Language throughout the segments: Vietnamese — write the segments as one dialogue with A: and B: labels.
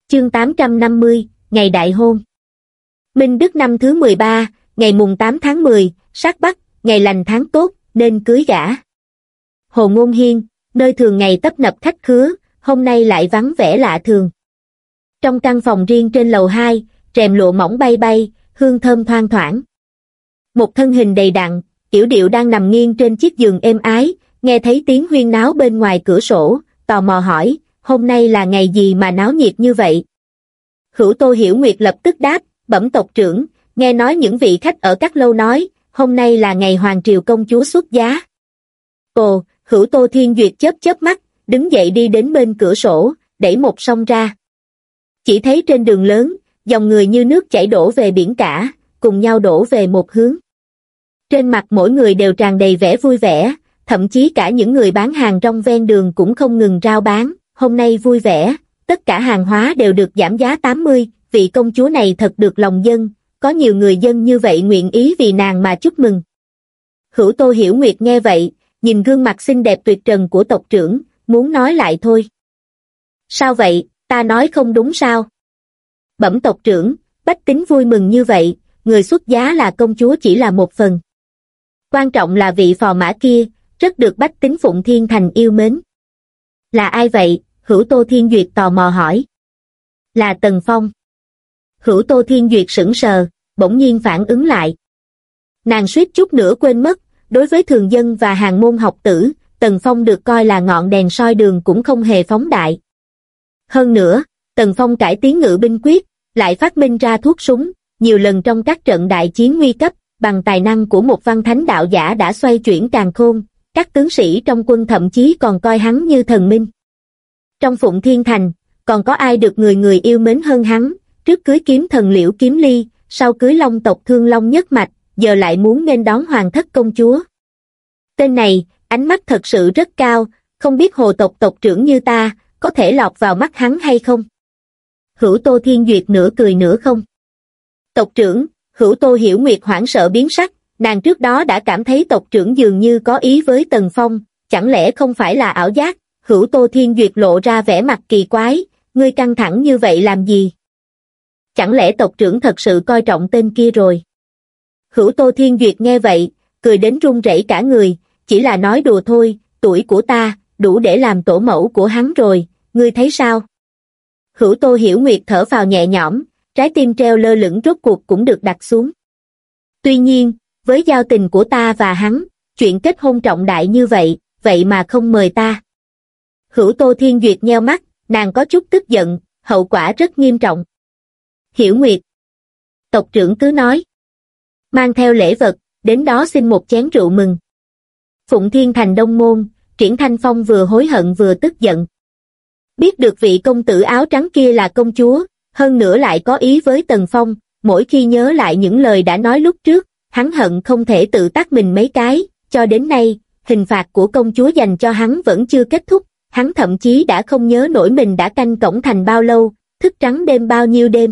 A: Chương 850, ngày đại hôn. Minh Đức năm thứ 13, ngày mùng 8 tháng 10, sát Bắc, ngày lành tháng tốt, nên cưới gả. Hồ Ngôn Hiên, nơi thường ngày tấp nập khách khứa, hôm nay lại vắng vẻ lạ thường. Trong căn phòng riêng trên lầu 2, rèm lụa mỏng bay bay, hương thơm thoang thoảng. Một thân hình đầy đặn, yểu điệu đang nằm nghiêng trên chiếc giường êm ái, nghe thấy tiếng huyên náo bên ngoài cửa sổ, tò mò hỏi, hôm nay là ngày gì mà náo nhiệt như vậy? Hữu Tô Hiểu Nguyệt lập tức đáp, bẩm tộc trưởng, nghe nói những vị khách ở các lâu nói, hôm nay là ngày hoàng triều công chúa xuất giá. Ồ, Hữu Tô Thiên Duyệt chớp chớp mắt, đứng dậy đi đến bên cửa sổ, đẩy một song ra. Chỉ thấy trên đường lớn, dòng người như nước chảy đổ về biển cả, cùng nhau đổ về một hướng. Trên mặt mỗi người đều tràn đầy vẻ vui vẻ, thậm chí cả những người bán hàng rong ven đường cũng không ngừng rao bán, hôm nay vui vẻ, tất cả hàng hóa đều được giảm giá 80, vị công chúa này thật được lòng dân, có nhiều người dân như vậy nguyện ý vì nàng mà chúc mừng. Hữu Tô Hiểu Nguyệt nghe vậy, nhìn gương mặt xinh đẹp tuyệt trần của tộc trưởng, muốn nói lại thôi. Sao vậy, ta nói không đúng sao? Bẩm tộc trưởng, bách tính vui mừng như vậy, người xuất giá là công chúa chỉ là một phần. Quan trọng là vị phò mã kia, rất được bách tính Phụng Thiên Thành yêu mến. Là ai vậy? Hữu Tô Thiên Duyệt tò mò hỏi. Là Tần Phong. Hữu Tô Thiên Duyệt sững sờ, bỗng nhiên phản ứng lại. Nàng suýt chút nữa quên mất, đối với thường dân và hàng môn học tử, Tần Phong được coi là ngọn đèn soi đường cũng không hề phóng đại. Hơn nữa, Tần Phong cải tiến ngự binh quyết, lại phát minh ra thuốc súng, nhiều lần trong các trận đại chiến nguy cấp, bằng tài năng của một văn thánh đạo giả đã xoay chuyển càn khôn, các tướng sĩ trong quân thậm chí còn coi hắn như thần minh. Trong Phụng Thiên Thành, còn có ai được người người yêu mến hơn hắn, trước cưới kiếm thần Liễu Kiếm Ly, sau cưới long tộc Thương Long nhất mạch, giờ lại muốn nghênh đón hoàng thất công chúa. Tên này, ánh mắt thật sự rất cao, không biết hồ tộc tộc trưởng như ta, có thể lọt vào mắt hắn hay không? Hữu Tô Thiên Duyệt nửa cười nửa không. Tộc trưởng, Hữu Tô Hiểu Nguyệt hoảng sợ biến sắc, nàng trước đó đã cảm thấy tộc trưởng dường như có ý với Tần Phong, chẳng lẽ không phải là ảo giác? Hữu Tô Thiên Duyệt lộ ra vẻ mặt kỳ quái, ngươi căng thẳng như vậy làm gì? Chẳng lẽ tộc trưởng thật sự coi trọng tên kia rồi? Hữu Tô Thiên Duyệt nghe vậy, cười đến run rẩy cả người, chỉ là nói đùa thôi, tuổi của ta, đủ để làm tổ mẫu của hắn rồi, ngươi thấy sao? Hữu Tô Hiểu Nguyệt thở phào nhẹ nhõm, trái tim treo lơ lửng rốt cuộc cũng được đặt xuống. Tuy nhiên, với giao tình của ta và hắn, chuyện kết hôn trọng đại như vậy, vậy mà không mời ta. Hữu Tô Thiên Duyệt nheo mắt, nàng có chút tức giận, hậu quả rất nghiêm trọng. Hiểu Nguyệt. Tộc trưởng cứ nói. Mang theo lễ vật, đến đó xin một chén rượu mừng. Phụng Thiên Thành Đông Môn, Triển Thanh Phong vừa hối hận vừa tức giận. Biết được vị công tử áo trắng kia là công chúa, hơn nữa lại có ý với Tần Phong, mỗi khi nhớ lại những lời đã nói lúc trước, hắn hận không thể tự tát mình mấy cái, cho đến nay, hình phạt của công chúa dành cho hắn vẫn chưa kết thúc, hắn thậm chí đã không nhớ nổi mình đã canh cổng thành bao lâu, thức trắng đêm bao nhiêu đêm.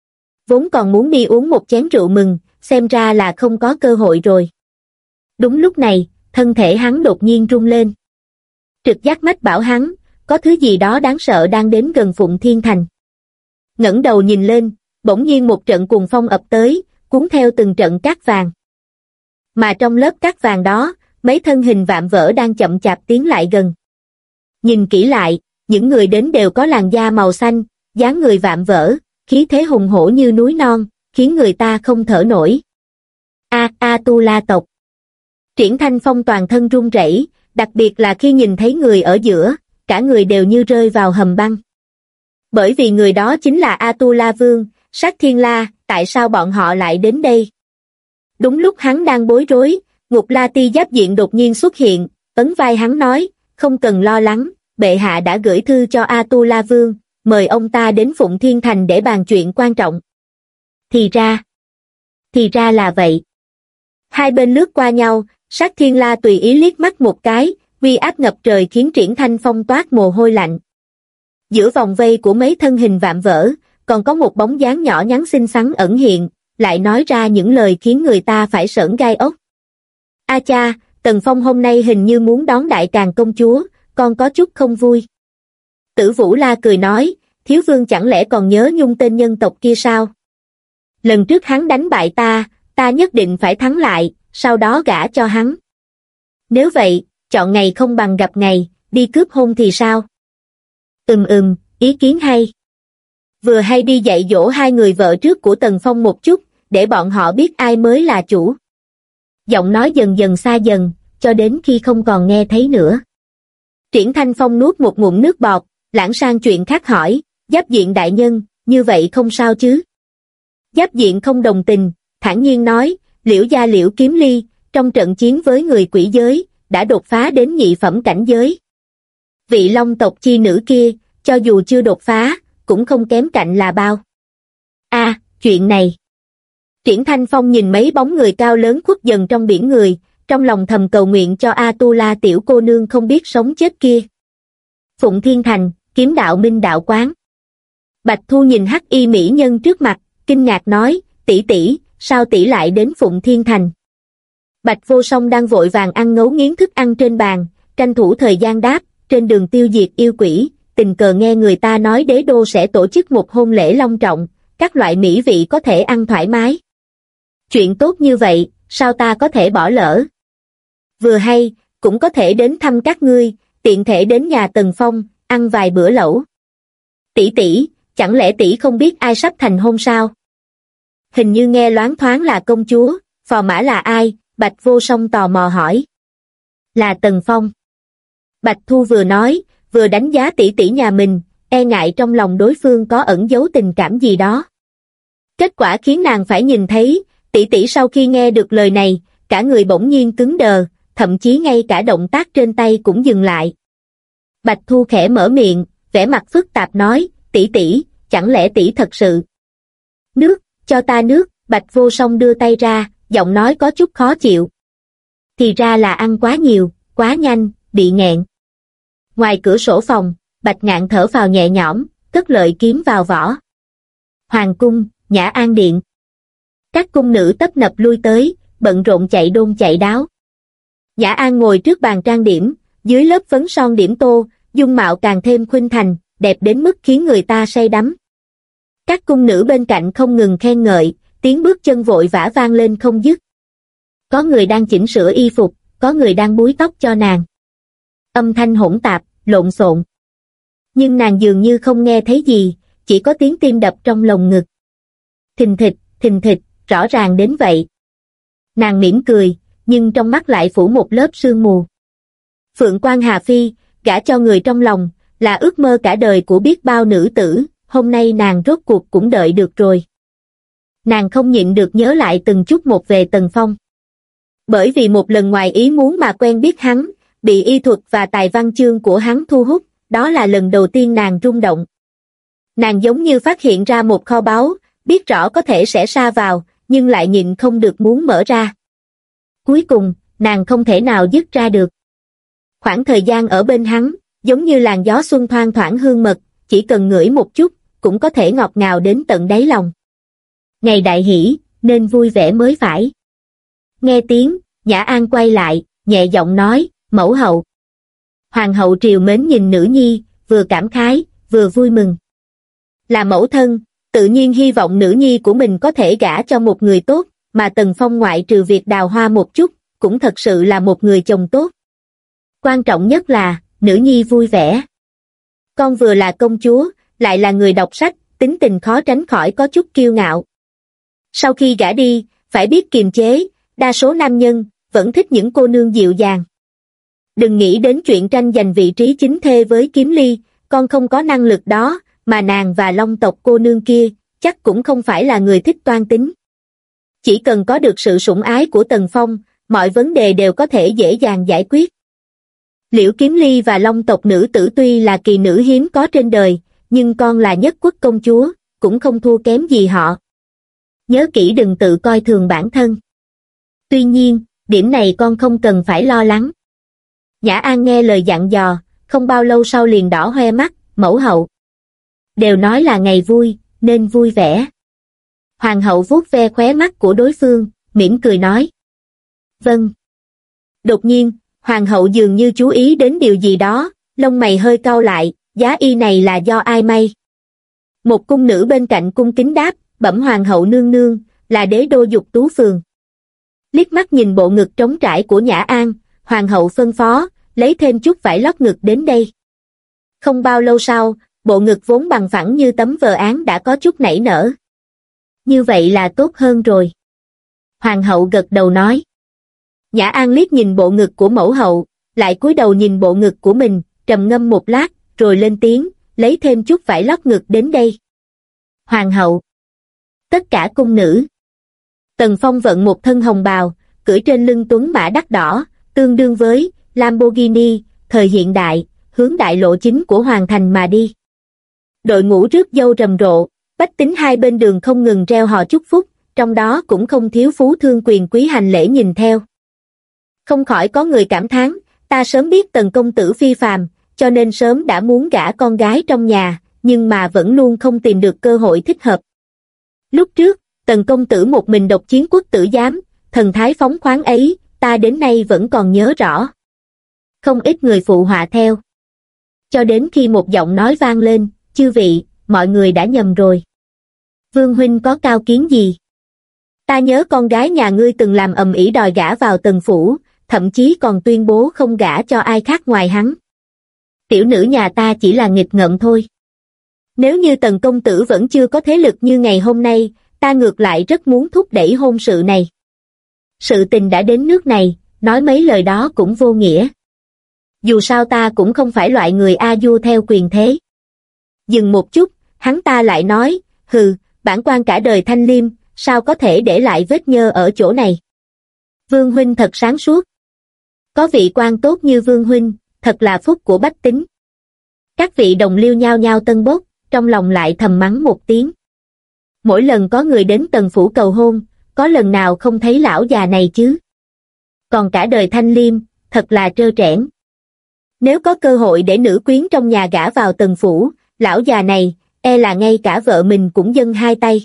A: Vốn còn muốn đi uống một chén rượu mừng, xem ra là không có cơ hội rồi. Đúng lúc này, thân thể hắn đột nhiên rung lên. Trực giác mách bảo hắn, có thứ gì đó đáng sợ đang đến gần Phụng Thiên Thành. Ngẩng đầu nhìn lên, bỗng nhiên một trận cuồng phong ập tới, cuốn theo từng trận cát vàng. Mà trong lớp cát vàng đó, mấy thân hình vạm vỡ đang chậm chạp tiến lại gần. Nhìn kỹ lại, những người đến đều có làn da màu xanh, dáng người vạm vỡ, khí thế hùng hổ như núi non, khiến người ta không thở nổi. Tu La tộc. Triển Thanh Phong toàn thân run rẩy, đặc biệt là khi nhìn thấy người ở giữa, cả người đều như rơi vào hầm băng. Bởi vì người đó chính là A-tu-la Vương, Sát Thiên La, tại sao bọn họ lại đến đây? Đúng lúc hắn đang bối rối, Ngục La Ti Giáp Diện đột nhiên xuất hiện, ấn vai hắn nói, không cần lo lắng, bệ hạ đã gửi thư cho A-tu-la Vương, mời ông ta đến Phụng Thiên Thành để bàn chuyện quan trọng. Thì ra là vậy. Hai bên lướt qua nhau, Sát Thiên La tùy ý liếc mắt một cái, uy áp ngập trời khiến Triển Thanh Phong toát mồ hôi lạnh. Giữa vòng vây của mấy thân hình vạm vỡ, còn có một bóng dáng nhỏ nhắn xinh xắn ẩn hiện, lại nói ra những lời khiến người ta phải sởn gai ốc. A cha, Tần Phong hôm nay hình như muốn đón đại tràng công chúa, con có chút không vui. Tử Vũ La cười nói, thiếu vương chẳng lẽ còn nhớ Nhung tên nhân tộc kia sao? Lần trước hắn đánh bại ta nhất định phải thắng lại, sau đó gả cho hắn. Nếu vậy, chọn ngày không bằng gặp ngày, đi cướp hôn thì sao? Ý kiến hay. Vừa hay đi dạy dỗ hai người vợ trước của Tần Phong một chút, để bọn họ biết ai mới là chủ. Giọng nói dần dần xa dần, cho đến khi không còn nghe thấy nữa. Triển Thanh Phong nuốt một ngụm nước bọt, lãng sang chuyện khác hỏi, Giáp Diện đại nhân, như vậy không sao chứ? Giáp Diện không đồng tình, thản nhiên nói, Liễu gia Liễu Kiếm Ly, trong trận chiến với người quỷ giới, đã đột phá đến nhị phẩm cảnh giới. Vị Long tộc chi nữ kia, cho dù chưa đột phá, cũng không kém cạnh là bao. Chuyện này. Triển Thanh Phong nhìn mấy bóng người cao lớn khuất dần trong biển người, trong lòng thầm cầu nguyện cho A-tu-la tiểu cô nương không biết sống chết kia. Phụng Thiên Thành, Kiếm Đạo Minh Đạo Quán. Bạch Thu nhìn hắc y mỹ nhân trước mặt, kinh ngạc nói, tỷ, sao tỷ lại đến Phụng Thiên Thành? Bạch Vô Song đang vội vàng ăn ngấu nghiến thức ăn trên bàn, tranh thủ thời gian đáp, trên đường tiêu diệt yêu quỷ, tình cờ nghe người ta nói đế đô sẽ tổ chức một hôn lễ long trọng, các loại mỹ vị có thể ăn thoải mái. Chuyện tốt như vậy, sao ta có thể bỏ lỡ? Vừa hay, cũng có thể đến thăm các ngươi, tiện thể đến nhà Tần Phong, ăn vài bữa lẩu. Tỷ, chẳng lẽ tỷ không biết ai sắp thành hôn sao? Hình như nghe loáng thoáng là công chúa, phò mã là ai? Bạch Vô Song tò mò hỏi. Là Tần Phong. Bạch Thu vừa nói, vừa đánh giá tỷ nhà mình, e ngại trong lòng đối phương có ẩn giấu tình cảm gì đó. Kết quả khiến nàng phải nhìn thấy, tỷ sau khi nghe được lời này, cả người bỗng nhiên cứng đờ, thậm chí ngay cả động tác trên tay cũng dừng lại. Bạch Thu khẽ mở miệng, vẻ mặt phức tạp nói, tỷ, chẳng lẽ tỷ thật sự? Nước, cho ta nước. Bạch Vô Song đưa tay ra, giọng nói có chút khó chịu. Thì ra là ăn quá nhiều, quá nhanh, bị nghẹn. Ngoài cửa sổ phòng, Bạch Ngạn thở phào nhẹ nhõm, cất lợi kiếm vào vỏ. Hoàng cung, Nhã An điện. Các cung nữ tấp nập lui tới, bận rộn chạy đôn chạy đáo. Nhã An ngồi trước bàn trang điểm, dưới lớp phấn son điểm tô, dung mạo càng thêm khuynh thành, đẹp đến mức khiến người ta say đắm. Các cung nữ bên cạnh không ngừng khen ngợi, tiếng bước chân vội vã vang lên không dứt. Có người đang chỉnh sửa y phục, có người đang búi tóc cho nàng. Âm thanh hỗn tạp, lộn xộn. Nhưng nàng dường như không nghe thấy gì, chỉ có tiếng tim đập trong lồng ngực. Thình thịch, rõ ràng đến vậy. Nàng mỉm cười, nhưng trong mắt lại phủ một lớp sương mù. Phượng Quan Hà Phi, gả cho người trong lòng, là ước mơ cả đời của biết bao nữ tử, hôm nay nàng rốt cuộc cũng đợi được rồi. Nàng không nhịn được nhớ lại từng chút một về Tần Phong. Bởi vì một lần ngoài ý muốn mà quen biết hắn, bị y thuật và tài văn chương của hắn thu hút, đó là lần đầu tiên nàng rung động. Nàng giống như phát hiện ra một kho báu, biết rõ có thể sẽ sa vào, nhưng lại nhịn không được muốn mở ra. Cuối cùng, nàng không thể nào dứt ra được. Khoảng thời gian ở bên hắn, giống như làn gió xuân thoang thoảng hương mật, chỉ cần ngửi một chút, cũng có thể ngọt ngào đến tận đáy lòng. Ngày đại hỷ, nên vui vẻ mới phải. Nghe tiếng, Nhã An quay lại, nhẹ giọng nói, mẫu hậu. Hoàng hậu triều mến nhìn nữ nhi, vừa cảm khái, vừa vui mừng. Là mẫu thân, tự nhiên hy vọng nữ nhi của mình có thể gả cho một người tốt, mà Tần Phong ngoại trừ việc đào hoa một chút, cũng thật sự là một người chồng tốt. Quan trọng nhất là, nữ nhi vui vẻ. Con vừa là công chúa, lại là người đọc sách, tính tình khó tránh khỏi có chút kiêu ngạo. Sau khi gả đi, phải biết kiềm chế, đa số nam nhân, vẫn thích những cô nương dịu dàng. Đừng nghĩ đến chuyện tranh giành vị trí chính thê với Kiếm Ly, con không có năng lực đó, mà nàng và Long tộc cô nương kia, chắc cũng không phải là người thích toan tính. Chỉ cần có được sự sủng ái của Tần Phong, mọi vấn đề đều có thể dễ dàng giải quyết. Liễu Kiếm Ly và Long tộc nữ tử tuy là kỳ nữ hiếm có trên đời, nhưng con là nhất quốc công chúa, cũng không thua kém gì họ. Nhớ kỹ đừng tự coi thường bản thân. Tuy nhiên, điểm này con không cần phải lo lắng. Nhã An nghe lời dặn dò, không bao lâu sau liền đỏ hoe mắt, mẫu hậu. Đều nói là ngày vui, nên vui vẻ. Hoàng hậu vuốt ve khóe mắt của đối phương, mỉm cười nói. Vâng. Đột nhiên, hoàng hậu dường như chú ý đến điều gì đó, lông mày hơi cau lại, giá y này là do ai may? Một cung nữ bên cạnh cung kính đáp, bẩm hoàng hậu nương nương, là đế đô Dục Tú Phường. Liếc mắt nhìn bộ ngực trống trải của Nhã An, hoàng hậu phân phó, lấy thêm chút vải lót ngực đến đây. Không bao lâu sau, bộ ngực vốn bằng phẳng như tấm vờ án đã có chút nảy nở. Như vậy là tốt hơn rồi. Hoàng hậu gật đầu nói. Nhã An liếc nhìn bộ ngực của mẫu hậu, lại cúi đầu nhìn bộ ngực của mình, trầm ngâm một lát, rồi lên tiếng, lấy thêm chút vải lót ngực đến đây. Hoàng hậu. Tất cả cung nữ. Tần Phong vận một thân hồng bào, cưỡi trên lưng tuấn mã đắt đỏ, tương đương với Lamborghini, thời hiện đại, hướng đại lộ chính của Hoàng thành mà đi. Đội ngũ rước dâu rầm rộ, bách tính hai bên đường không ngừng reo hò chúc phúc, trong đó cũng không thiếu phú thương quyền quý hành lễ nhìn theo. Không khỏi có người cảm thán, ta sớm biết Tần công tử phi phàm, cho nên sớm đã muốn gả con gái trong nhà, nhưng mà vẫn luôn không tìm được cơ hội thích hợp. Lúc trước, Tần công tử một mình độc chiến quốc tử giám, thần thái phóng khoáng ấy, ta đến nay vẫn còn nhớ rõ. Không ít người phụ họa theo. Cho đến khi một giọng nói vang lên, chư vị, mọi người đã nhầm rồi. Vương huynh có cao kiến gì? Ta nhớ con gái nhà ngươi từng làm ầm ĩ đòi gả vào Tần phủ, thậm chí còn tuyên bố không gả cho ai khác ngoài hắn. Tiểu nữ nhà ta chỉ là nghịch ngợm thôi. Nếu như Tần công tử vẫn chưa có thế lực như ngày hôm nay, ta ngược lại rất muốn thúc đẩy hôn sự này. Sự tình đã đến nước này, nói mấy lời đó cũng vô nghĩa. Dù sao ta cũng không phải loại người a du theo quyền thế. Dừng một chút, hắn ta lại nói, hừ, bản quan cả đời thanh liêm, sao có thể để lại vết nhơ ở chỗ này. Vương huynh thật sáng suốt. Có vị quan tốt như Vương huynh, thật là phúc của bách tính. Các vị đồng liêu nhao nhao tân bốc, trong lòng lại thầm mắng một tiếng. Mỗi lần có người đến Tần phủ cầu hôn, có lần nào không thấy lão già này chứ? Còn cả đời thanh liêm, thật là trơ trẽn. Nếu có cơ hội để nữ quyến trong nhà gả vào Tần phủ, lão già này, e là ngay cả vợ mình cũng dâng hai tay.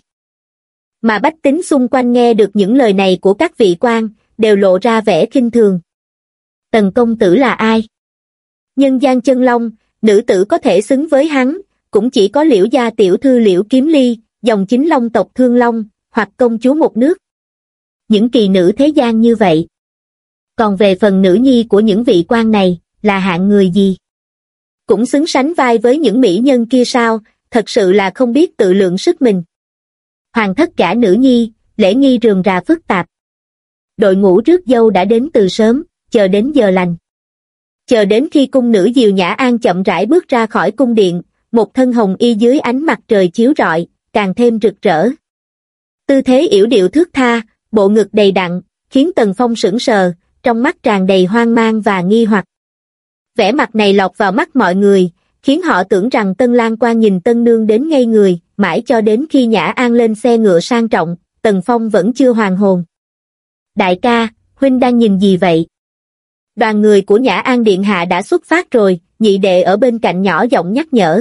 A: Mà bách tính xung quanh nghe được những lời này của các vị quan, đều lộ ra vẻ khinh thường. Tần công tử là ai? Nhân gian chân long, nữ tử có thể xứng với hắn, cũng chỉ có Liễu gia tiểu thư Liễu Kiếm Ly, dòng chính long tộc Thương Long, hoặc công chúa một nước. Những kỳ nữ thế gian như vậy. Còn về phần nữ nhi của những vị quan này, là hạng người gì? Cũng xứng sánh vai với những mỹ nhân kia sao, thật sự là không biết tự lượng sức mình. Hoàng thất gả nữ nhi, lễ nghi rườm rà phức tạp. Đội ngũ rước dâu đã đến từ sớm, chờ đến giờ lành. Chờ đến khi cung nữ Diều Nhã An chậm rãi bước ra khỏi cung điện, một thân hồng y dưới ánh mặt trời chiếu rọi, càng thêm rực rỡ. Tư thế yểu điệu thướt tha, bộ ngực đầy đặn, khiến Tần Phong sững sờ, trong mắt tràn đầy hoang mang và nghi hoặc. Vẻ mặt này lọt vào mắt mọi người, khiến họ tưởng rằng Tân Lang Quan nhìn Tân Nương đến ngây người, mãi cho đến khi Nhã An lên xe ngựa sang trọng, Tần Phong vẫn chưa hoàn hồn. Đại ca, huynh đang nhìn gì vậy? Đoàn người của Nhã An điện hạ đã xuất phát rồi, nhị đệ ở bên cạnh nhỏ giọng nhắc nhở.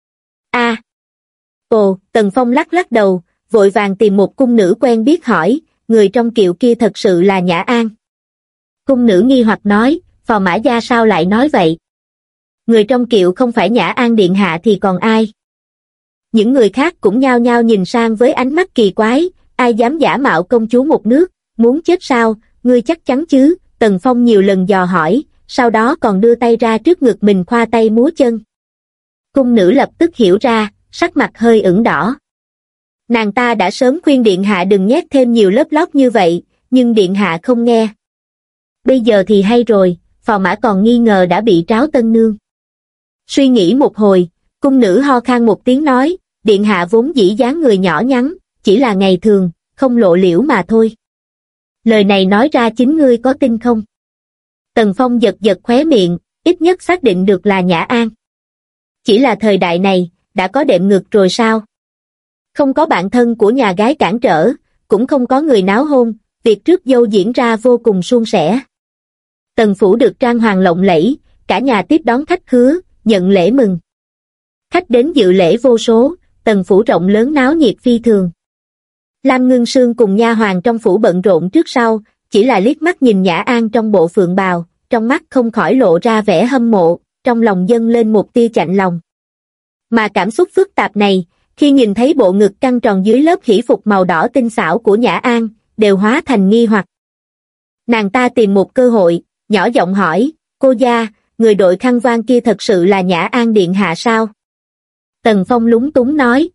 A: Ồ, Tần Phong lắc lắc đầu, vội vàng tìm một cung nữ quen biết hỏi, người trong kiệu kia thật sự là Nhã An. Cung nữ nghi hoặc nói, phò mã gia sao lại nói vậy? Người trong kiệu không phải Nhã An điện hạ thì còn ai? Những người khác cũng nhao nhao nhìn sang với ánh mắt kỳ quái, ai dám giả mạo công chúa một nước, muốn chết sao, ngươi chắc chắn chứ? Tần Phong nhiều lần dò hỏi, sau đó còn đưa tay ra trước ngực mình khoa tay múa chân. Cung nữ lập tức hiểu ra, sắc mặt hơi ửng đỏ. Nàng ta đã sớm khuyên điện hạ đừng nhét thêm nhiều lớp lót như vậy, nhưng điện hạ không nghe. Bây giờ thì hay rồi, phò mã còn nghi ngờ đã bị tráo tân nương. Suy nghĩ một hồi, cung nữ ho khan một tiếng nói, điện hạ vốn dĩ dáng người nhỏ nhắn, chỉ là ngày thường, không lộ liễu mà thôi. Lời này nói ra chính ngươi có tin không? Tần Phong giật giật khóe miệng, ít nhất xác định được là Nhã An. Chỉ là thời đại này, đã có đệm ngực rồi sao? Không có bạn thân của nhà gái cản trở, cũng không có người náo hôn, việc rước dâu diễn ra vô cùng suôn sẻ. Tần phủ được trang hoàng lộng lẫy, cả nhà tiếp đón khách khứa, nhận lễ mừng. Khách đến dự lễ vô số, Tần phủ rộng lớn náo nhiệt phi thường. Lam Ngưng Sương cùng nha hoàn trong phủ bận rộn trước sau, chỉ là liếc mắt nhìn Nhã An trong bộ phượng bào, trong mắt không khỏi lộ ra vẻ hâm mộ, trong lòng dâng lên một tia chạnh lòng. Mà cảm xúc phức tạp này, Khi nhìn thấy bộ ngực căng tròn dưới lớp hỷ phục màu đỏ tinh xảo của Nhã An, đều hóa thành nghi hoặc. Nàng ta tìm một cơ hội, nhỏ giọng hỏi, cô gia, người đội khăn voan kia thật sự là Nhã An điện hạ sao? Tần Phong lúng túng nói,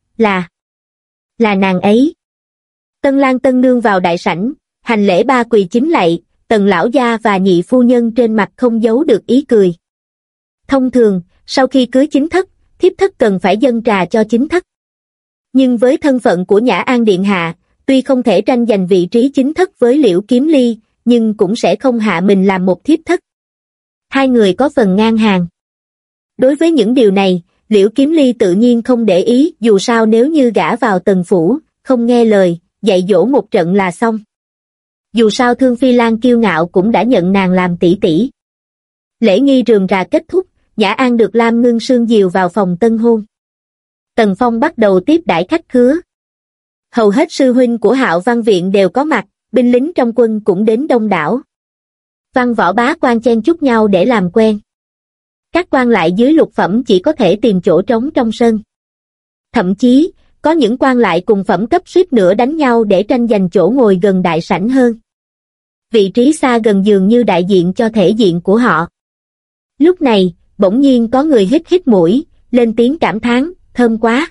A: là nàng ấy. Tân lang tân nương vào đại sảnh, hành lễ ba quỳ chính lạy, Tần lão gia và nhị phu nhân trên mặt không giấu được ý cười. Thông thường, sau khi cưới chính thất, thiếp thất cần phải dâng trà cho chính thất. Nhưng với thân phận của Nhã An điện hạ, tuy không thể tranh giành vị trí chính thất với Liễu Kiếm Ly, nhưng cũng sẽ không hạ mình làm một thiếp thất. Hai người có phần ngang hàng. Đối với những điều này, Liễu Kiếm Ly tự nhiên không để ý, dù sao nếu như gả vào Tần phủ, không nghe lời, dạy dỗ một trận là xong. Dù sao Thương Phi Lan kiêu ngạo cũng đã nhận nàng làm tỷ tỷ. Lễ nghi rườm rà kết thúc, Nhã An được Lam Ngưng Sương dìu vào phòng tân hôn. Tần Phong bắt đầu tiếp đãi khách khứa. Hầu hết sư huynh của Hạo Văn viện đều có mặt, binh lính trong quân cũng đến đông đảo. Văn võ bá quan chen chúc nhau để làm quen. Các quan lại dưới lục phẩm chỉ có thể tìm chỗ trống trong sân. Thậm chí, có những quan lại cùng phẩm cấp suýt nữa đánh nhau để tranh giành chỗ ngồi gần đại sảnh hơn. Vị trí xa gần dường như đại diện cho thể diện của họ. Lúc này, bỗng nhiên có người hít hít mũi, lên tiếng cảm thán, thơm quá.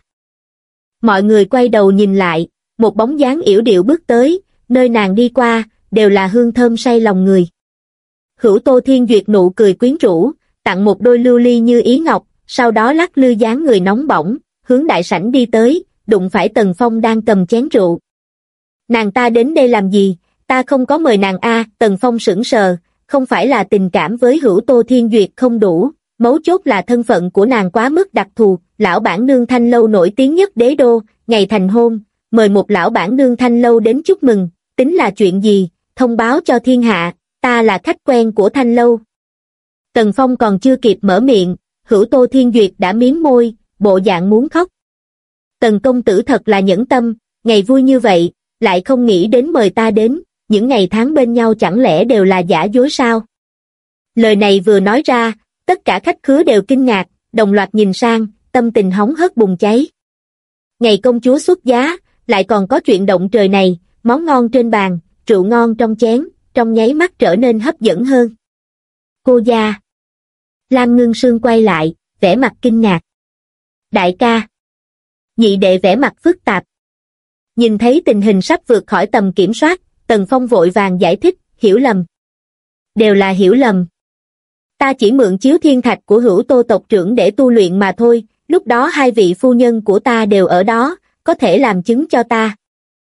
A: Mọi người quay đầu nhìn lại, một bóng dáng yểu điệu bước tới, nơi nàng đi qua, đều là hương thơm say lòng người. Hữu Tô Thiên Duyệt nụ cười quyến rũ, tặng một đôi lưu ly như ý ngọc, sau đó lắc lư dáng người nóng bỏng, hướng đại sảnh đi tới, đụng phải Tần Phong đang cầm chén rượu. Nàng ta đến đây làm gì, ta không có mời nàng a. Tần Phong sững sờ, không phải là tình cảm với Hữu Tô Thiên Duyệt không đủ, mấu chốt là thân phận của nàng quá mức đặc thù, lão bản nương Thanh Lâu nổi tiếng nhất đế đô, ngày thành hôn, mời một lão bản nương Thanh Lâu đến chúc mừng, tính là chuyện gì, thông báo cho thiên hạ, ta là khách quen của Thanh Lâu. Tần Phong còn chưa kịp mở miệng, Hữu Tô Thiên Duyệt đã miếm môi, bộ dạng muốn khóc. Tần công tử thật là nhẫn tâm, ngày vui như vậy, lại không nghĩ đến mời ta đến, những ngày tháng bên nhau chẳng lẽ đều là giả dối sao? Lời này vừa nói ra, tất cả khách khứa đều kinh ngạc, đồng loạt nhìn sang, tâm tình hóng hớt bùng cháy. Ngày công chúa xuất giá, lại còn có chuyện động trời này, món ngon trên bàn, rượu ngon trong chén, trong nháy mắt trở nên hấp dẫn hơn. Cô gia. Lam Ngưng Sương quay lại, vẻ mặt kinh ngạc. Đại ca. Nhị đệ vẻ mặt phức tạp. Nhìn thấy tình hình sắp vượt khỏi tầm kiểm soát, Tần Phong vội vàng giải thích, hiểu lầm. Đều là hiểu lầm. Ta chỉ mượn chiếu thiên thạch của Hữu Tô tộc trưởng để tu luyện mà thôi, lúc đó hai vị phu nhân của ta đều ở đó, có thể làm chứng cho ta.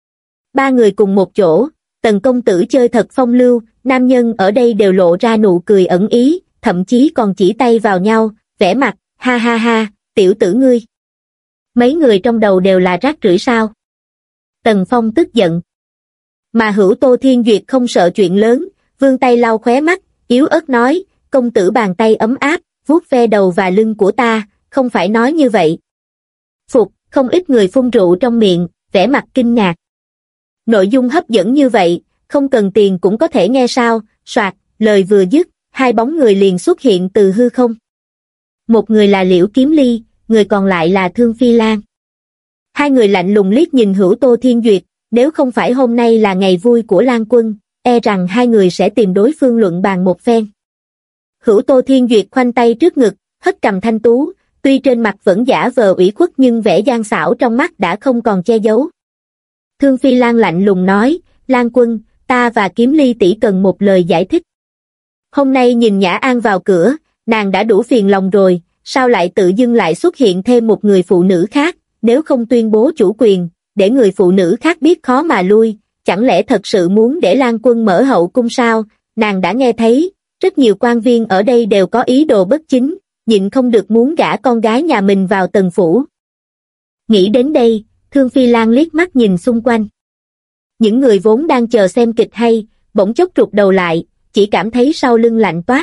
A: Ba người cùng một chỗ, Tần công tử chơi thật phong lưu, nam nhân ở đây đều lộ ra nụ cười ẩn ý, thậm chí còn chỉ tay vào nhau, vẻ mặt, ha ha ha, tiểu tử ngươi. Mấy người trong đầu đều là rác rưởi sao? Tần Phong tức giận. Mà Hữu Tô Thiên Duyệt không sợ chuyện lớn, vươn tay lau khóe mắt, yếu ớt nói, công tử bàn tay ấm áp, vuốt ve đầu và lưng của ta, không phải nói như vậy. Phục, không ít người phun rượu trong miệng, vẻ mặt kinh ngạc. Nội dung hấp dẫn như vậy, không cần tiền cũng có thể nghe sao, soạt, lời vừa dứt, hai bóng người liền xuất hiện từ hư không. Một người là Liễu Kiếm Ly, người còn lại là Thương Phi Lan. Hai người lạnh lùng liếc nhìn Hữu Tô Thiên Duyệt, nếu không phải hôm nay là ngày vui của Lan Quân, e rằng hai người sẽ tìm đối phương luận bàn một phen. Hữu Tô Thiên Duyệt khoanh tay trước ngực, hất cằm thanh tú, tuy trên mặt vẫn giả vờ ủy khuất nhưng vẻ gian xảo trong mắt đã không còn che giấu. Thương Phi Lan lạnh lùng nói, Lan Quân, ta và Kiếm Ly tỷ cần một lời giải thích. Hôm nay nhìn Nhã An vào cửa, nàng đã đủ phiền lòng rồi, sao lại tự dưng lại xuất hiện thêm một người phụ nữ khác, nếu không tuyên bố chủ quyền, để người phụ nữ khác biết khó mà lui, chẳng lẽ thật sự muốn để Lan Quân mở hậu cung sao? Nàng đã nghe thấy, rất nhiều quan viên ở đây đều có ý đồ bất chính, nhịn không được muốn gả con gái nhà mình vào Tần phủ. Nghĩ đến đây, Thương Phi Lan liếc mắt nhìn xung quanh. Những người vốn đang chờ xem kịch hay, bỗng chốc rụt đầu lại, chỉ cảm thấy sau lưng lạnh toát.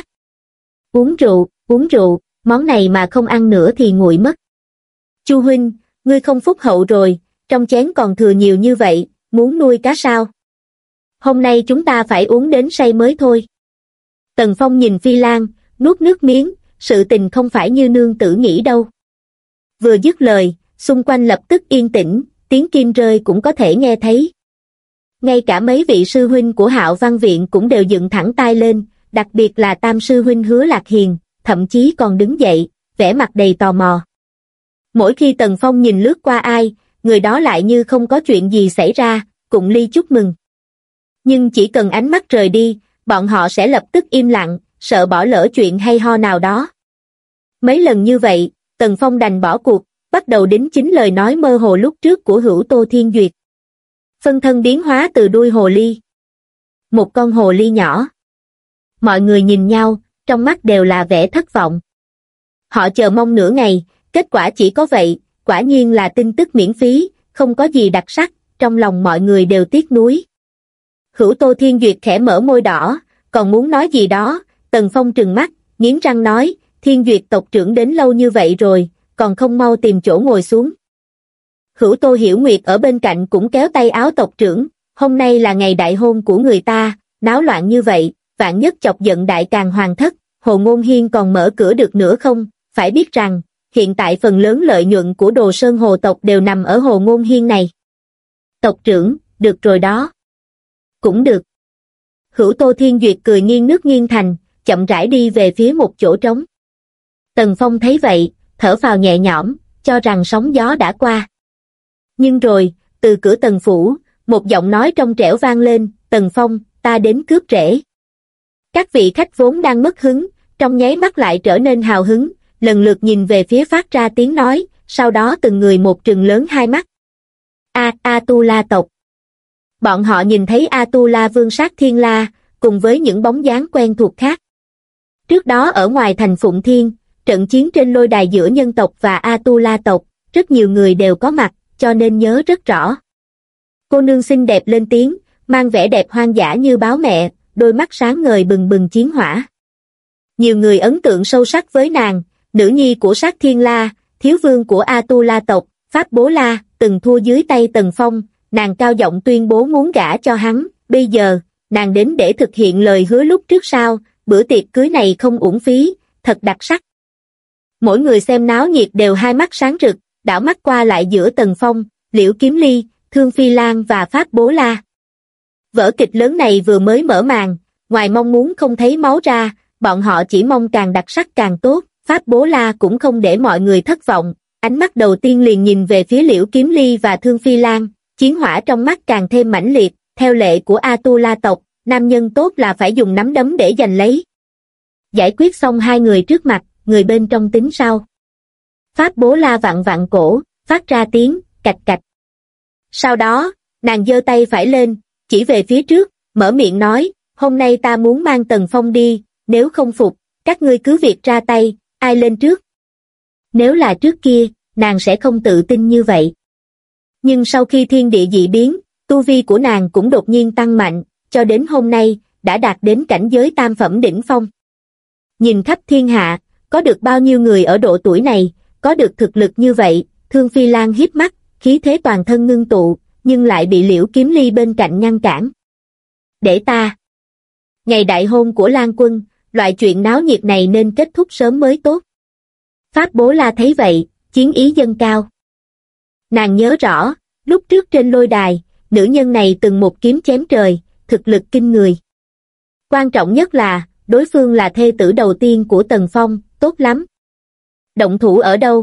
A: Uống rượu, món này mà không ăn nữa thì nguội mất. Chu huynh, ngươi không phúc hậu rồi, trong chén còn thừa nhiều như vậy, muốn nuôi cá sao? Hôm nay chúng ta phải uống đến say mới thôi. Tần Phong nhìn Phi Lan, nuốt nước miếng, sự tình không phải như nương tử nghĩ đâu. Vừa dứt lời, xung quanh lập tức yên tĩnh, tiếng kim rơi cũng có thể nghe thấy. Ngay cả mấy vị sư huynh của Hạo Văn Viện cũng đều dựng thẳng tai lên, đặc biệt là tam sư huynh Hứa Lạc Hiền, thậm chí còn đứng dậy, vẻ mặt đầy tò mò. Mỗi khi Tần Phong nhìn lướt qua ai, người đó lại như không có chuyện gì xảy ra, cụng ly chúc mừng. Nhưng chỉ cần ánh mắt rời đi, bọn họ sẽ lập tức im lặng, sợ bỏ lỡ chuyện hay ho nào đó. Mấy lần như vậy, Tần Phong đành bỏ cuộc, bắt đầu đính chính lời nói mơ hồ lúc trước của Hữu Tô Thiên Duyệt. Phân thân biến hóa từ đuôi hồ ly. Một con hồ ly nhỏ. Mọi người nhìn nhau, trong mắt đều là vẻ thất vọng. Họ chờ mong nửa ngày, kết quả chỉ có vậy, quả nhiên là tin tức miễn phí, không có gì đặc sắc, trong lòng mọi người đều tiếc nuối. Hữu Tô Thiên Duyệt khẽ mở môi đỏ, còn muốn nói gì đó, Tần Phong trừng mắt, nghiến răng nói, Thiên Duyệt tộc trưởng đến lâu như vậy rồi, còn không mau tìm chỗ ngồi xuống. Hữu Tô Hiểu Nguyệt ở bên cạnh cũng kéo tay áo tộc trưởng, hôm nay là ngày đại hôn của người ta, náo loạn như vậy, vạn nhất chọc giận đại càng hoàng thất, Hồ Ngôn Hiên còn mở cửa được nữa không, phải biết rằng, hiện tại phần lớn lợi nhuận của Đồ Sơn Hồ tộc đều nằm ở Hồ Ngôn Hiên này. Tộc trưởng, được rồi đó. Cũng được. Hữu Tô Thiên Duyệt cười nghiêng nước nghiêng thành, chậm rãi đi về phía một chỗ trống. Tần Phong thấy vậy, thở phào nhẹ nhõm, cho rằng sóng gió đã qua. Nhưng rồi, từ cửa Tần phủ, một giọng nói trong trẻo vang lên, Tần Phong, ta đến cướp rễ. Các vị khách vốn đang mất hứng, trong nháy mắt lại trở nên hào hứng, lần lượt nhìn về phía phát ra tiếng nói, sau đó từng người một trừng lớn hai mắt. A-tu-la tộc. Bọn họ nhìn thấy A-tu-la vương sát thiên la, cùng với những bóng dáng quen thuộc khác. Trước đó ở ngoài thành Phụng Thiên, trận chiến trên lôi đài giữa nhân tộc và A-tu-la tộc, rất nhiều người đều có mặt, cho nên nhớ rất rõ. Cô nương xinh đẹp lên tiếng, mang vẻ đẹp hoang dã như báo mẹ, đôi mắt sáng ngời bừng bừng chiến hỏa. Nhiều người ấn tượng sâu sắc với nàng, nữ nhi của Sát Thiên La, thiếu vương của A-tu-la tộc, Pháp Bố La, từng thua dưới tay Tần Phong, nàng cao giọng tuyên bố muốn gả cho hắn, bây giờ, nàng đến để thực hiện lời hứa lúc trước sao, bữa tiệc cưới này không uổng phí, thật đặc sắc. Mỗi người xem náo nhiệt đều hai mắt sáng rực, đảo mắt qua lại giữa Tần Phong, Liễu Kiếm Ly, Thương Phi Lan và Pháp Bố La. Vở kịch lớn này vừa mới mở màn, ngoài mong muốn không thấy máu ra, bọn họ chỉ mong càng đặc sắc càng tốt, Pháp Bố La cũng không để mọi người thất vọng, ánh mắt đầu tiên liền nhìn về phía Liễu Kiếm Ly và Thương Phi Lan, chiến hỏa trong mắt càng thêm mãnh liệt, theo lệ của A-tu-la tộc, nam nhân tốt là phải dùng nắm đấm để giành lấy. Giải quyết xong hai người trước mặt, người bên trong tính sau. Pháp Bố La vặn vặn cổ, phát ra tiếng, cạch cạch. Sau đó, nàng giơ tay phải lên, chỉ về phía trước, mở miệng nói, hôm nay ta muốn mang Tần Phong đi, nếu không phục, các ngươi cứ việc ra tay, ai lên trước. Nếu là trước kia, nàng sẽ không tự tin như vậy. Nhưng sau khi thiên địa dị biến, tu vi của nàng cũng đột nhiên tăng mạnh, cho đến hôm nay, đã đạt đến cảnh giới tam phẩm đỉnh phong. Nhìn khắp thiên hạ, có được bao nhiêu người ở độ tuổi này, có được thực lực như vậy, Thương Phi Lan hiếp mắt, khí thế toàn thân ngưng tụ, nhưng lại bị Liễu Kiếm Ly bên cạnh ngăn cản. Để ta. Ngày đại hôn của Lan Quân, loại chuyện náo nhiệt này nên kết thúc sớm mới tốt. Pháp Bố La thấy vậy, chiến ý dâng cao. Nàng nhớ rõ, lúc trước trên lôi đài, nữ nhân này từng một kiếm chém trời, thực lực kinh người. Quan trọng nhất là, đối phương là thê tử đầu tiên của Tần Phong, tốt lắm. Động thủ ở đâu?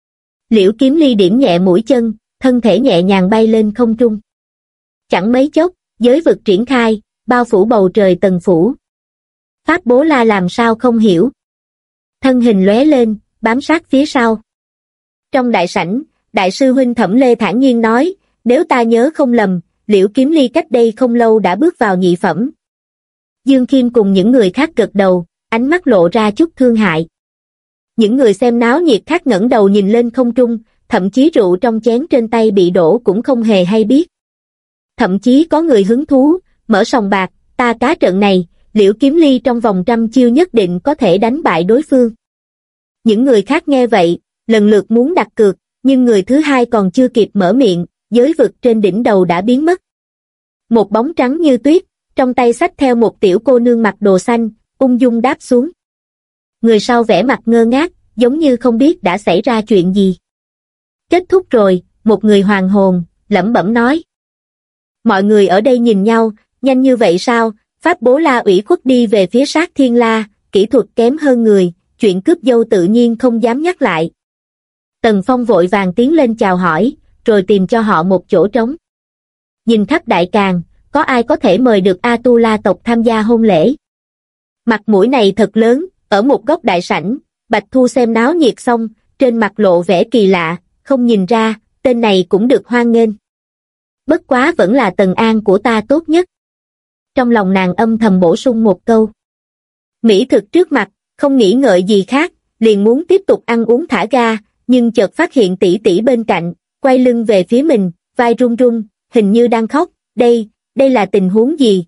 A: Liễu Kiếm Ly điểm nhẹ mũi chân, thân thể nhẹ nhàng bay lên không trung. Chẳng mấy chốc, giới vực triển khai, bao phủ bầu trời Tần phủ. Pháp Bố La làm sao không hiểu. Thân hình lóe lên, bám sát phía sau. Trong đại sảnh, đại sư huynh Thẩm Lê thản nhiên nói, nếu ta nhớ không lầm, Liễu Kiếm Ly cách đây không lâu đã bước vào nhị phẩm. Dương Khiêm cùng những người khác gật đầu, ánh mắt lộ ra chút thương hại. Những người xem náo nhiệt khác ngẩng đầu nhìn lên không trung, thậm chí rượu trong chén trên tay bị đổ cũng không hề hay biết. Thậm chí có người hứng thú, mở sòng bạc, ta cá trận này, Liễu Kiếm Ly trong vòng 100 chiêu nhất định có thể đánh bại đối phương. Những người khác nghe vậy, lần lượt muốn đặt cược, nhưng người thứ hai còn chưa kịp mở miệng, giới vực trên đỉnh đầu đã biến mất. Một bóng trắng như tuyết, trong tay xách theo một tiểu cô nương mặc đồ xanh, ung dung đáp xuống. Người sau vẻ mặt ngơ ngác, giống như không biết đã xảy ra chuyện gì. Kết thúc rồi, một người hoàn hồn, lẩm bẩm nói. Mọi người ở đây nhìn nhau, nhanh như vậy sao? Pháp Bố La ủy khuất đi về phía Sát Thiên La, kỹ thuật kém hơn người, chuyện cướp dâu tự nhiên không dám nhắc lại. Tần Phong vội vàng tiến lên chào hỏi, rồi tìm cho họ một chỗ trống. Nhìn khắp Đại Càn, có ai có thể mời được A-tu-la tộc tham gia hôn lễ? Mặt mũi này thật lớn, ở một góc đại sảnh, Bạch Thu xem náo nhiệt xong, trên mặt lộ vẻ kỳ lạ, không nhìn ra, tên này cũng được hoan nghênh. Bất quá vẫn là Tần An của ta tốt nhất. Trong lòng nàng âm thầm bổ sung một câu. Mỹ thực trước mặt, không nghĩ ngợi gì khác, liền muốn tiếp tục ăn uống thả ga, nhưng chợt phát hiện tỷ tỷ bên cạnh, quay lưng về phía mình, vai run run, hình như đang khóc. Đây là tình huống gì?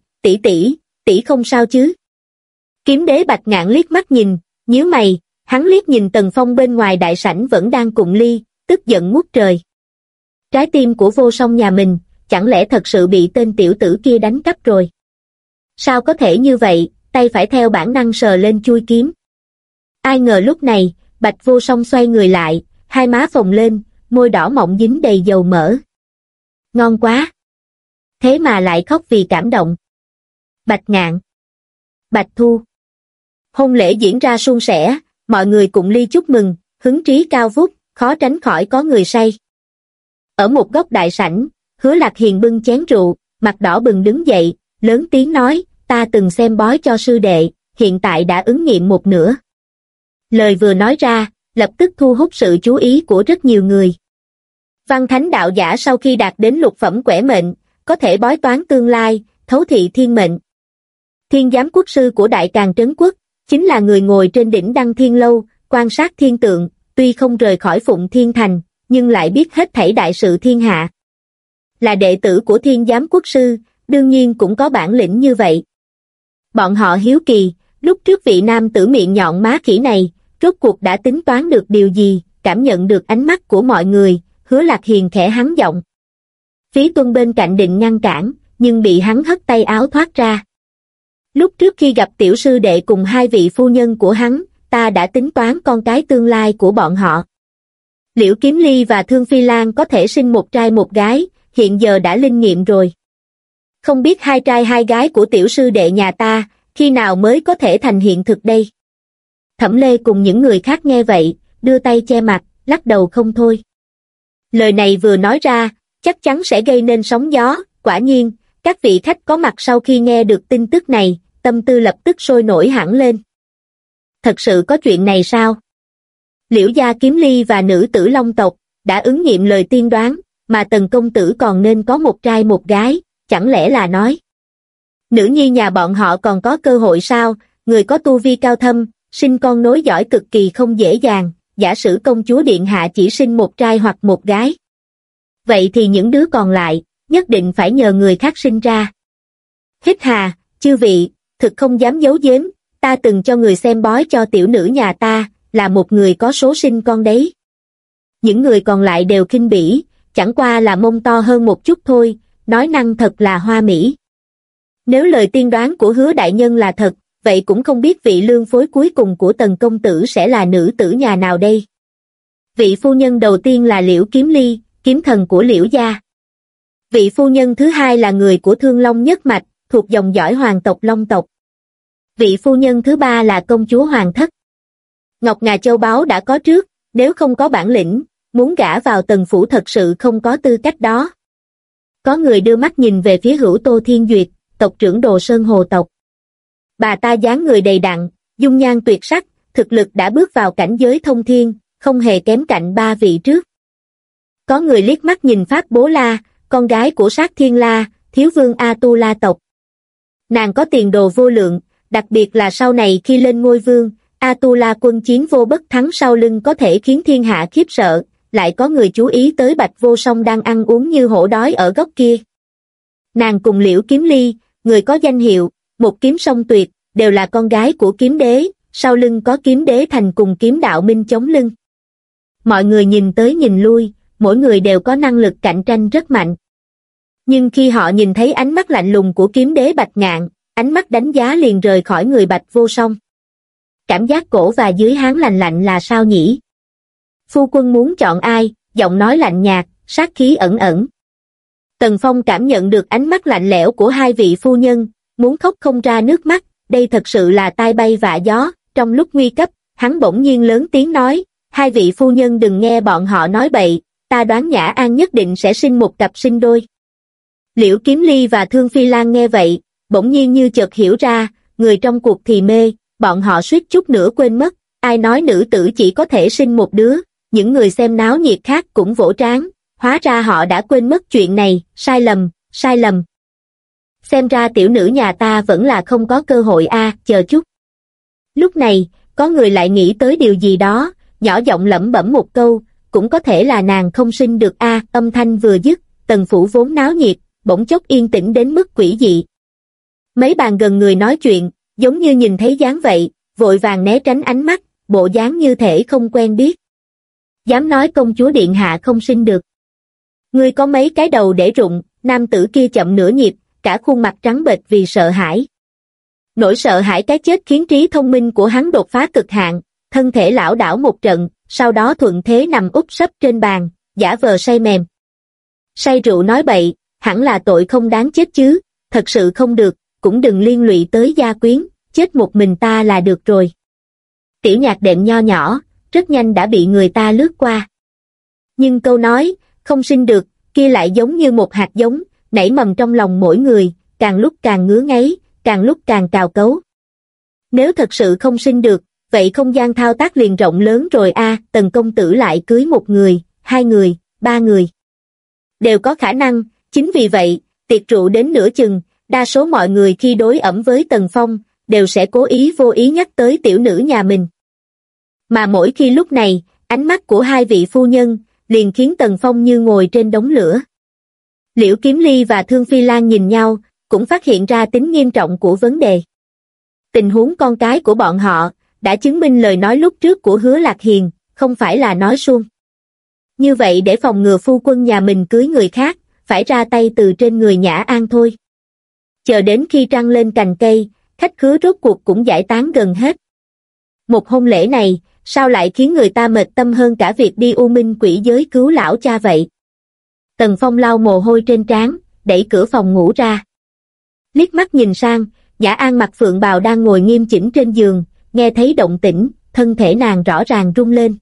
A: Tỷ không sao chứ? Kiếm đế Bạch Ngạn liếc mắt nhìn, nhíu mày, hắn liếc nhìn Tần Phong bên ngoài đại sảnh vẫn đang cụng ly, tức giận ngút trời. Trái tim của Vô Song nhà mình, chẳng lẽ thật sự bị tên tiểu tử kia đánh cắp rồi? Sao có thể như vậy, tay phải theo bản năng sờ lên chuôi kiếm. Ai ngờ lúc này, Bạch Vô Song xoay người lại, hai má phồng lên, môi đỏ mọng dính đầy dầu mỡ. Ngon quá! Thế mà lại khóc vì cảm động. Bạch Ngạn, Bạch Thu. Hôn lễ diễn ra suôn sẻ, mọi người cùng ly chúc mừng, hứng trí cao vút, khó tránh khỏi có người say. Ở một góc đại sảnh, Hứa Lạc Hiền bưng chén rượu, mặt đỏ bừng đứng dậy, lớn tiếng nói, ta từng xem bói cho sư đệ, hiện tại đã ứng nghiệm một nửa. Lời vừa nói ra, lập tức thu hút sự chú ý của rất nhiều người. Văn thánh đạo giả sau khi đạt đến lục phẩm quẻ mệnh, có thể bói toán tương lai, thấu thị thiên mệnh. Thiên giám quốc sư của Đại Càn Trấn Quốc, chính là người ngồi trên đỉnh Đăng Thiên Lâu, quan sát thiên tượng, tuy không rời khỏi Phụng Thiên Thành, nhưng lại biết hết thảy đại sự thiên hạ. Là đệ tử của thiên giám quốc sư, đương nhiên cũng có bản lĩnh như vậy. Bọn họ hiếu kỳ, lúc trước vị nam tử miệng nhọn má khỉ này, rốt cuộc đã tính toán được điều gì, cảm nhận được ánh mắt của mọi người, Hứa Lạc Hiền khẽ hắn giọng. Phí Tuân bên cạnh định ngăn cản, nhưng bị hắn hất tay áo thoát ra. Lúc trước khi gặp tiểu sư đệ cùng hai vị phu nhân của hắn, ta đã tính toán con cái tương lai của bọn họ. Liễu Kiếm Ly và Thương Phi Lan có thể sinh một trai một gái, hiện giờ đã linh nghiệm rồi. Không biết hai trai hai gái của tiểu sư đệ nhà ta, khi nào mới có thể thành hiện thực đây? Thẩm Lê cùng những người khác nghe vậy, đưa tay che mặt, lắc đầu không thôi. Lời này vừa nói ra, chắc chắn sẽ gây nên sóng gió, quả nhiên, các vị khách có mặt sau khi nghe được tin tức này, tâm tư lập tức sôi nổi hẳn lên. Thật sự có chuyện này sao? Liễu gia Kiếm Ly và nữ tử Long tộc, đã ứng nghiệm lời tiên đoán, mà Tần công tử còn nên có một trai một gái, chẳng lẽ là nói. Nữ nhi nhà bọn họ còn có cơ hội sao, người có tu vi cao thâm, sinh con nối dõi cực kỳ không dễ dàng, giả sử công chúa điện hạ chỉ sinh một trai hoặc một gái. Vậy thì những đứa còn lại, nhất định phải nhờ người khác sinh ra. Hít hà, chư vị, thực không dám giấu giếm, ta từng cho người xem bói cho tiểu nữ nhà ta, là một người có số sinh con đấy. Những người còn lại đều khinh bỉ, chẳng qua là mông to hơn một chút thôi, nói năng thật là hoa mỹ. Nếu lời tiên đoán của Hứa đại nhân là thật, vậy cũng không biết vị lương phối cuối cùng của Tần công tử sẽ là nữ tử nhà nào đây. Vị phu nhân đầu tiên là Liễu Kiếm Ly, kiếm thần của Liễu gia. Vị phu nhân thứ hai là người của Thương Long nhất mạch, thuộc dòng dõi hoàng tộc Long tộc. Vị phu nhân thứ ba là công chúa Hoàng thất. Ngọc ngà châu báu đã có trước, nếu không có bản lĩnh, muốn gả vào Tần phủ thật sự không có tư cách đó. Có người đưa mắt nhìn về phía Hữu Tô Thiên Duyệt, tộc trưởng Đồ Sơn Hồ tộc. Bà ta dáng người đầy đặn, dung nhan tuyệt sắc, thực lực đã bước vào cảnh giới thông thiên, không hề kém cạnh ba vị trước. Có người liếc mắt nhìn Pháp Bố La, con gái của Sát Thiên La, thiếu vương A-tu-la tộc. Nàng có tiền đồ vô lượng, đặc biệt là sau này khi lên ngôi vương, A-tu-la quân chiến vô bất thắng sau lưng có thể khiến thiên hạ khiếp sợ, lại có người chú ý tới Bạch Vô Song đang ăn uống như hổ đói ở góc kia. Nàng cùng Liễu Kiếm Ly, người có danh hiệu, một kiếm song tuyệt, đều là con gái của kiếm đế, sau lưng có kiếm đế thành cùng kiếm đạo minh chống lưng. Mọi người nhìn tới nhìn lui, mỗi người đều có năng lực cạnh tranh rất mạnh. Nhưng khi họ nhìn thấy ánh mắt lạnh lùng của kiếm đế Bạch Ngạn, ánh mắt đánh giá liền rời khỏi người Bạch Vô Song. Cảm giác cổ và dưới háng lạnh lạnh là sao nhỉ? Phu quân muốn chọn ai, giọng nói lạnh nhạt, sát khí ẩn ẩn. Tần Phong cảm nhận được ánh mắt lạnh lẽo của hai vị phu nhân, muốn khóc không ra nước mắt, đây thật sự là tai bay vạ gió. Trong lúc nguy cấp, hắn bỗng nhiên lớn tiếng nói, hai vị phu nhân đừng nghe bọn họ nói bậy, ta đoán Nhã An nhất định sẽ sinh một cặp sinh đôi. Liễu Kiếm Ly và Thương Phi Lan nghe vậy, bỗng nhiên như chợt hiểu ra, người trong cuộc thì mê, bọn họ suýt chút nữa quên mất, ai nói nữ tử chỉ có thể sinh một đứa, những người xem náo nhiệt khác cũng vỗ trán, hóa ra họ đã quên mất chuyện này, sai lầm, sai lầm. Xem ra tiểu nữ nhà ta vẫn là không có cơ hội chờ chút. Lúc này, có người lại nghĩ tới điều gì đó, nhỏ giọng lẩm bẩm một câu, cũng có thể là nàng không sinh được âm thanh vừa dứt, Tần phủ vốn náo nhiệt, bỗng chốc yên tĩnh đến mức quỷ dị. Mấy bàn gần người nói chuyện, giống như nhìn thấy dáng vậy, vội vàng né tránh ánh mắt, bộ dáng như thể không quen biết. Dám nói công chúa điện hạ không sinh được. Ngươi có mấy cái đầu để rụng, nam tử kia chậm nửa nhịp, cả khuôn mặt trắng bệch vì sợ hãi. Nỗi sợ hãi cái chết khiến trí thông minh của hắn đột phá cực hạn, thân thể lảo đảo một trận, sau đó thuận thế nằm úp sấp trên bàn, giả vờ say mềm. Say rượu nói bậy, hẳn là tội không đáng chết chứ, thật sự không được, cũng đừng liên lụy tới gia quyến, chết một mình ta là được rồi. Tiểu nhạc đệm nho nhỏ, rất nhanh đã bị người ta lướt qua. Nhưng câu nói, không sinh được, kia lại giống như một hạt giống, nảy mầm trong lòng mỗi người, càng lúc càng ngứa ngáy, càng lúc càng cào cấu. Nếu thật sự không sinh được, vậy không gian thao tác liền rộng lớn rồi Tần công tử lại cưới một người, hai người, ba người. Đều có khả năng, chính vì vậy, tiệc rượu đến nửa chừng, đa số mọi người khi đối ẩm với Tần Phong, đều sẽ cố ý vô ý nhắc tới tiểu nữ nhà mình. Mà mỗi khi lúc này, ánh mắt của hai vị phu nhân, liền khiến Tần Phong như ngồi trên đống lửa. Liễu Kiếm Ly và Thương Phi Lan nhìn nhau, cũng phát hiện ra tính nghiêm trọng của vấn đề. Tình huống con cái của bọn họ, đã chứng minh lời nói lúc trước của Hứa Lạc Hiền, không phải là nói suông. Như vậy để phòng ngừa phu quân nhà mình cưới người khác, phải ra tay từ trên người Nhã An thôi. Chờ đến khi trăng lên cành cây, khách khứa rốt cuộc cũng giải tán gần hết. Một hôn lễ này, sao lại khiến người ta mệt tâm hơn cả việc đi U Minh quỷ giới cứu lão cha vậy? Tần Phong lau mồ hôi trên trán, đẩy cửa phòng ngủ ra. Liếc mắt nhìn sang, Nhã An mặc phượng bào đang ngồi nghiêm chỉnh trên giường, nghe thấy động tĩnh, thân thể nàng rõ ràng rung lên.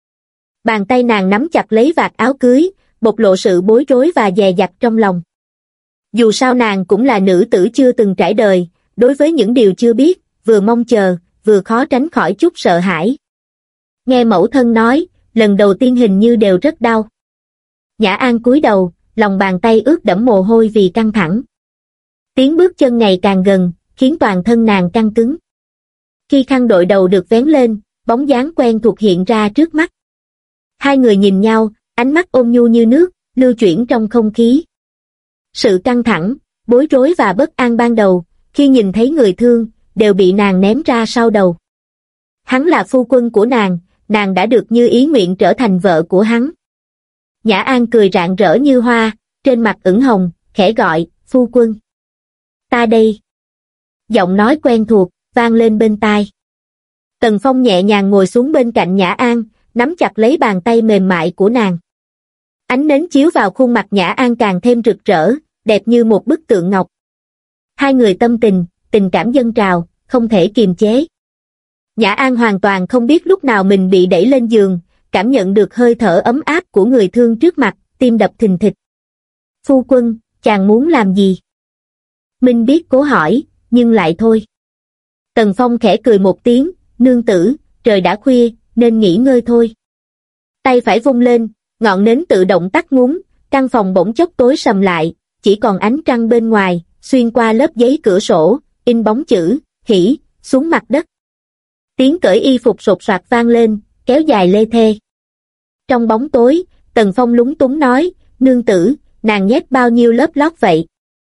A: Bàn tay nàng nắm chặt lấy vạt áo cưới, bộc lộ sự bối rối và dè dặt trong lòng. Dù sao nàng cũng là nữ tử chưa từng trải đời, đối với những điều chưa biết, vừa mong chờ, vừa khó tránh khỏi chút sợ hãi. Nghe mẫu thân nói, lần đầu tiên hình như đều rất đau. Nhã An cúi đầu, lòng bàn tay ướt đẫm mồ hôi vì căng thẳng. Tiếng bước chân ngày càng gần, khiến toàn thân nàng căng cứng. Khi khăn đội đầu được vén lên, bóng dáng quen thuộc hiện ra trước mắt. Hai người nhìn nhau, ánh mắt ôn nhu như nước, lưu chuyển trong không khí. Sự căng thẳng, bối rối và bất an ban đầu, khi nhìn thấy người thương, đều bị nàng ném ra sau đầu. Hắn là phu quân của nàng đã được như ý nguyện trở thành vợ của hắn. Nhã An cười rạng rỡ như hoa, trên mặt ửng hồng, khẽ gọi, phu quân. Ta đây. Giọng nói quen thuộc, vang lên bên tai. Tần Phong nhẹ nhàng ngồi xuống bên cạnh Nhã An, nắm chặt lấy bàn tay mềm mại của nàng. Ánh nến chiếu vào khuôn mặt Nhã An càng thêm rực rỡ, đẹp như một bức tượng ngọc. Hai người tâm tình cảm dâng trào, không thể kiềm chế. Nhã An hoàn toàn không biết lúc nào mình bị đẩy lên giường, cảm nhận được hơi thở ấm áp của người thương trước mặt, tim đập thình thịch. Phu quân, chàng muốn làm gì? Minh biết cố hỏi, nhưng lại thôi. Tần Phong khẽ cười một tiếng, nương tử, trời đã khuya, nên nghỉ ngơi thôi. Tay phải vung lên, ngọn nến tự động tắt ngúm, căn phòng bỗng chốc tối sầm lại, chỉ còn ánh trăng bên ngoài, xuyên qua lớp giấy cửa sổ, in bóng chữ, hỉ, xuống mặt đất. Tiếng cởi y phục sột soạt vang lên, kéo dài lê thê. Trong bóng tối, Tần Phong lúng túng nói, nương tử, nàng nhét bao nhiêu lớp lót vậy?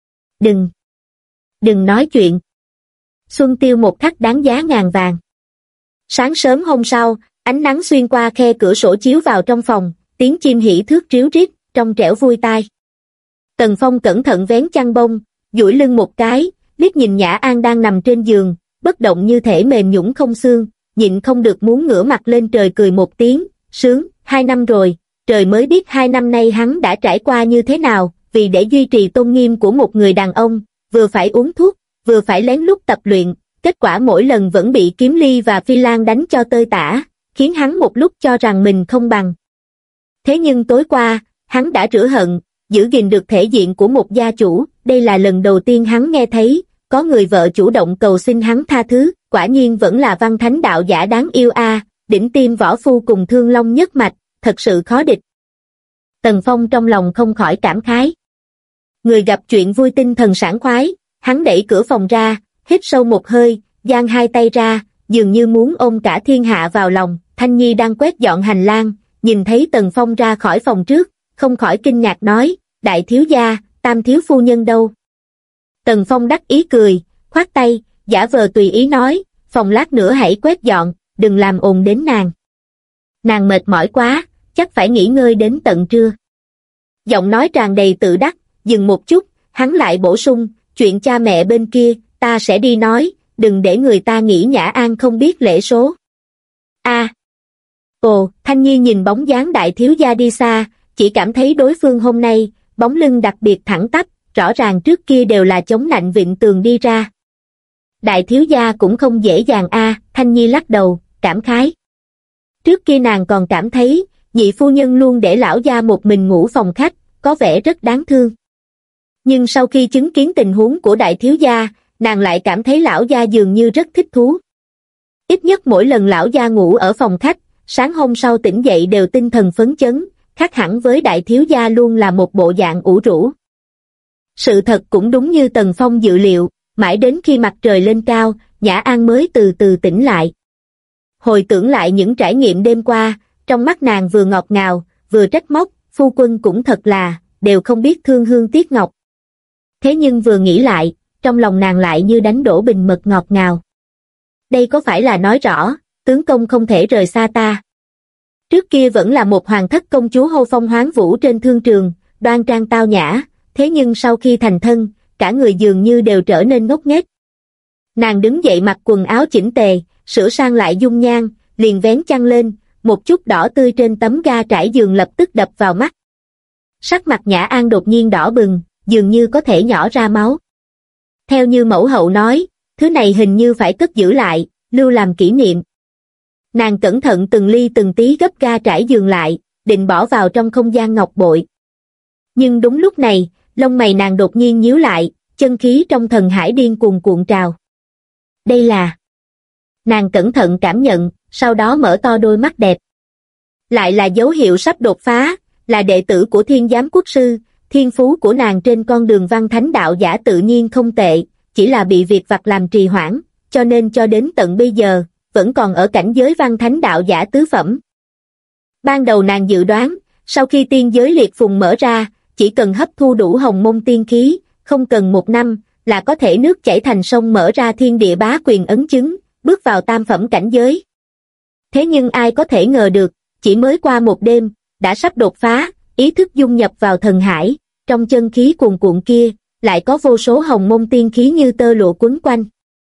A: Đừng nói chuyện. Xuân tiêu một khắc đáng giá ngàn vàng. Sáng sớm hôm sau, ánh nắng xuyên qua khe cửa sổ chiếu vào trong phòng, tiếng chim hỉ thước ríu rít, trong trẻo vui tai. Tần Phong cẩn thận vén chăn bông, duỗi lưng một cái, liếc nhìn Nhã An đang nằm trên giường, bất động như thể mềm nhũn không xương, nhịn không được muốn ngửa mặt lên trời cười một tiếng, sướng, 2 năm rồi, trời mới biết 2 năm nay hắn đã trải qua như thế nào, vì để duy trì tôn nghiêm của một người đàn ông, vừa phải uống thuốc, vừa phải lén lút tập luyện, kết quả mỗi lần vẫn bị Kiếm Ly và Phi Lan đánh cho tơi tả, khiến hắn một lúc cho rằng mình không bằng. Thế nhưng tối qua, hắn đã rửa hận, giữ gìn được thể diện của một gia chủ, đây là lần đầu tiên hắn nghe thấy, có người vợ chủ động cầu xin hắn tha thứ, quả nhiên vẫn là Văn Thánh đạo giả đáng yêu a, đỉnh tiêm võ phu cùng Thương Long nhất mạch, thật sự khó địch. Tần Phong trong lòng không khỏi cảm khái. Người gặp chuyện vui tinh thần sảng khoái, hắn đẩy cửa phòng ra, hít sâu một hơi, giang hai tay ra, dường như muốn ôm cả thiên hạ vào lòng. Thanh Nhi đang quét dọn hành lang, nhìn thấy Tần Phong ra khỏi phòng trước, không khỏi kinh ngạc nói, đại thiếu gia, tam thiếu phu nhân đâu? Tần Phong đắc ý cười, khoát tay, giả vờ tùy ý nói, phòng lát nữa hãy quét dọn, đừng làm ồn đến nàng. Nàng mệt mỏi quá, chắc phải nghỉ ngơi đến tận trưa. Giọng nói tràn đầy tự đắc, dừng một chút, hắn lại bổ sung, chuyện cha mẹ bên kia, ta sẽ đi nói, đừng để người ta nghĩ Nhã An không biết lễ số. Ồ, Thanh Nhi nhìn bóng dáng đại thiếu gia đi xa, chỉ cảm thấy đối phương hôm nay, bóng lưng đặc biệt thẳng tắp, rõ ràng trước kia đều là chống nạnh vịn tường đi ra. Đại thiếu gia cũng không dễ dàng Thanh Nhi lắc đầu, cảm khái. Trước kia nàng còn cảm thấy, nhị phu nhân luôn để lão gia một mình ngủ phòng khách, có vẻ rất đáng thương. Nhưng sau khi chứng kiến tình huống của đại thiếu gia, nàng lại cảm thấy lão gia dường như rất thích thú. Ít nhất mỗi lần lão gia ngủ ở phòng khách, sáng hôm sau tỉnh dậy đều tinh thần phấn chấn, khác hẳn với đại thiếu gia luôn là một bộ dạng ủ rũ. Sự thật cũng đúng như Tần Phong dự liệu, mãi đến khi mặt trời lên cao, Nhã An mới từ từ tỉnh lại. Hồi tưởng lại những trải nghiệm đêm qua, trong mắt nàng vừa ngọt ngào, vừa trách móc, phu quân cũng thật là, đều không biết thương hương tiếc ngọc. Thế nhưng vừa nghĩ lại, trong lòng nàng lại như đánh đổ bình mật ngọt ngào. Đây có phải là nói rõ, tướng công không thể rời xa ta. Trước kia vẫn là một hoàng thất công chúa hô phong hoán vũ trên thương trường, đoan trang tao nhã, thế nhưng sau khi thành thân, cả người dường như đều trở nên ngốc nghếch. Nàng đứng dậy mặc quần áo chỉnh tề, sửa sang lại dung nhan, liền vén chăn lên, một chút đỏ tươi trên tấm ga trải giường lập tức đập vào mắt. Sắc mặt Nhã An đột nhiên đỏ bừng, dường như có thể nhỏ ra máu. Theo như mẫu hậu nói, thứ này hình như phải cất giữ lại, lưu làm kỷ niệm. Nàng cẩn thận từng ly từng tí gấp ga trải giường lại, định bỏ vào trong không gian ngọc bội. Nhưng đúng lúc này, lông mày nàng đột nhiên nhíu lại, chân khí trong thần hải điên cuồng cuộn trào. Đây là... Nàng cẩn thận cảm nhận, sau đó mở to đôi mắt đẹp. Lại là dấu hiệu sắp đột phá, là đệ tử của Thiên Giám Quốc Sư, thiên phú của nàng trên con đường Văn Thánh đạo giả tự nhiên không tệ, chỉ là bị việc vặt làm trì hoãn, cho nên cho đến tận bây giờ, vẫn còn ở cảnh giới Văn Thánh đạo giả tứ phẩm. Ban đầu nàng dự đoán, sau khi tiên giới liệt phùng mở ra, chỉ cần hấp thu đủ hồng môn tiên khí, không cần 1 năm, là có thể nước chảy thành sông mở ra thiên địa bá quyền ấn chứng, bước vào tam phẩm cảnh giới. Thế nhưng ai có thể ngờ được, chỉ mới qua một đêm, đã sắp đột phá, ý thức dung nhập vào thần hải, trong chân khí cuồn cuộn kia, lại có vô số hồng môn tiên khí như tơ lụa quấn quanh.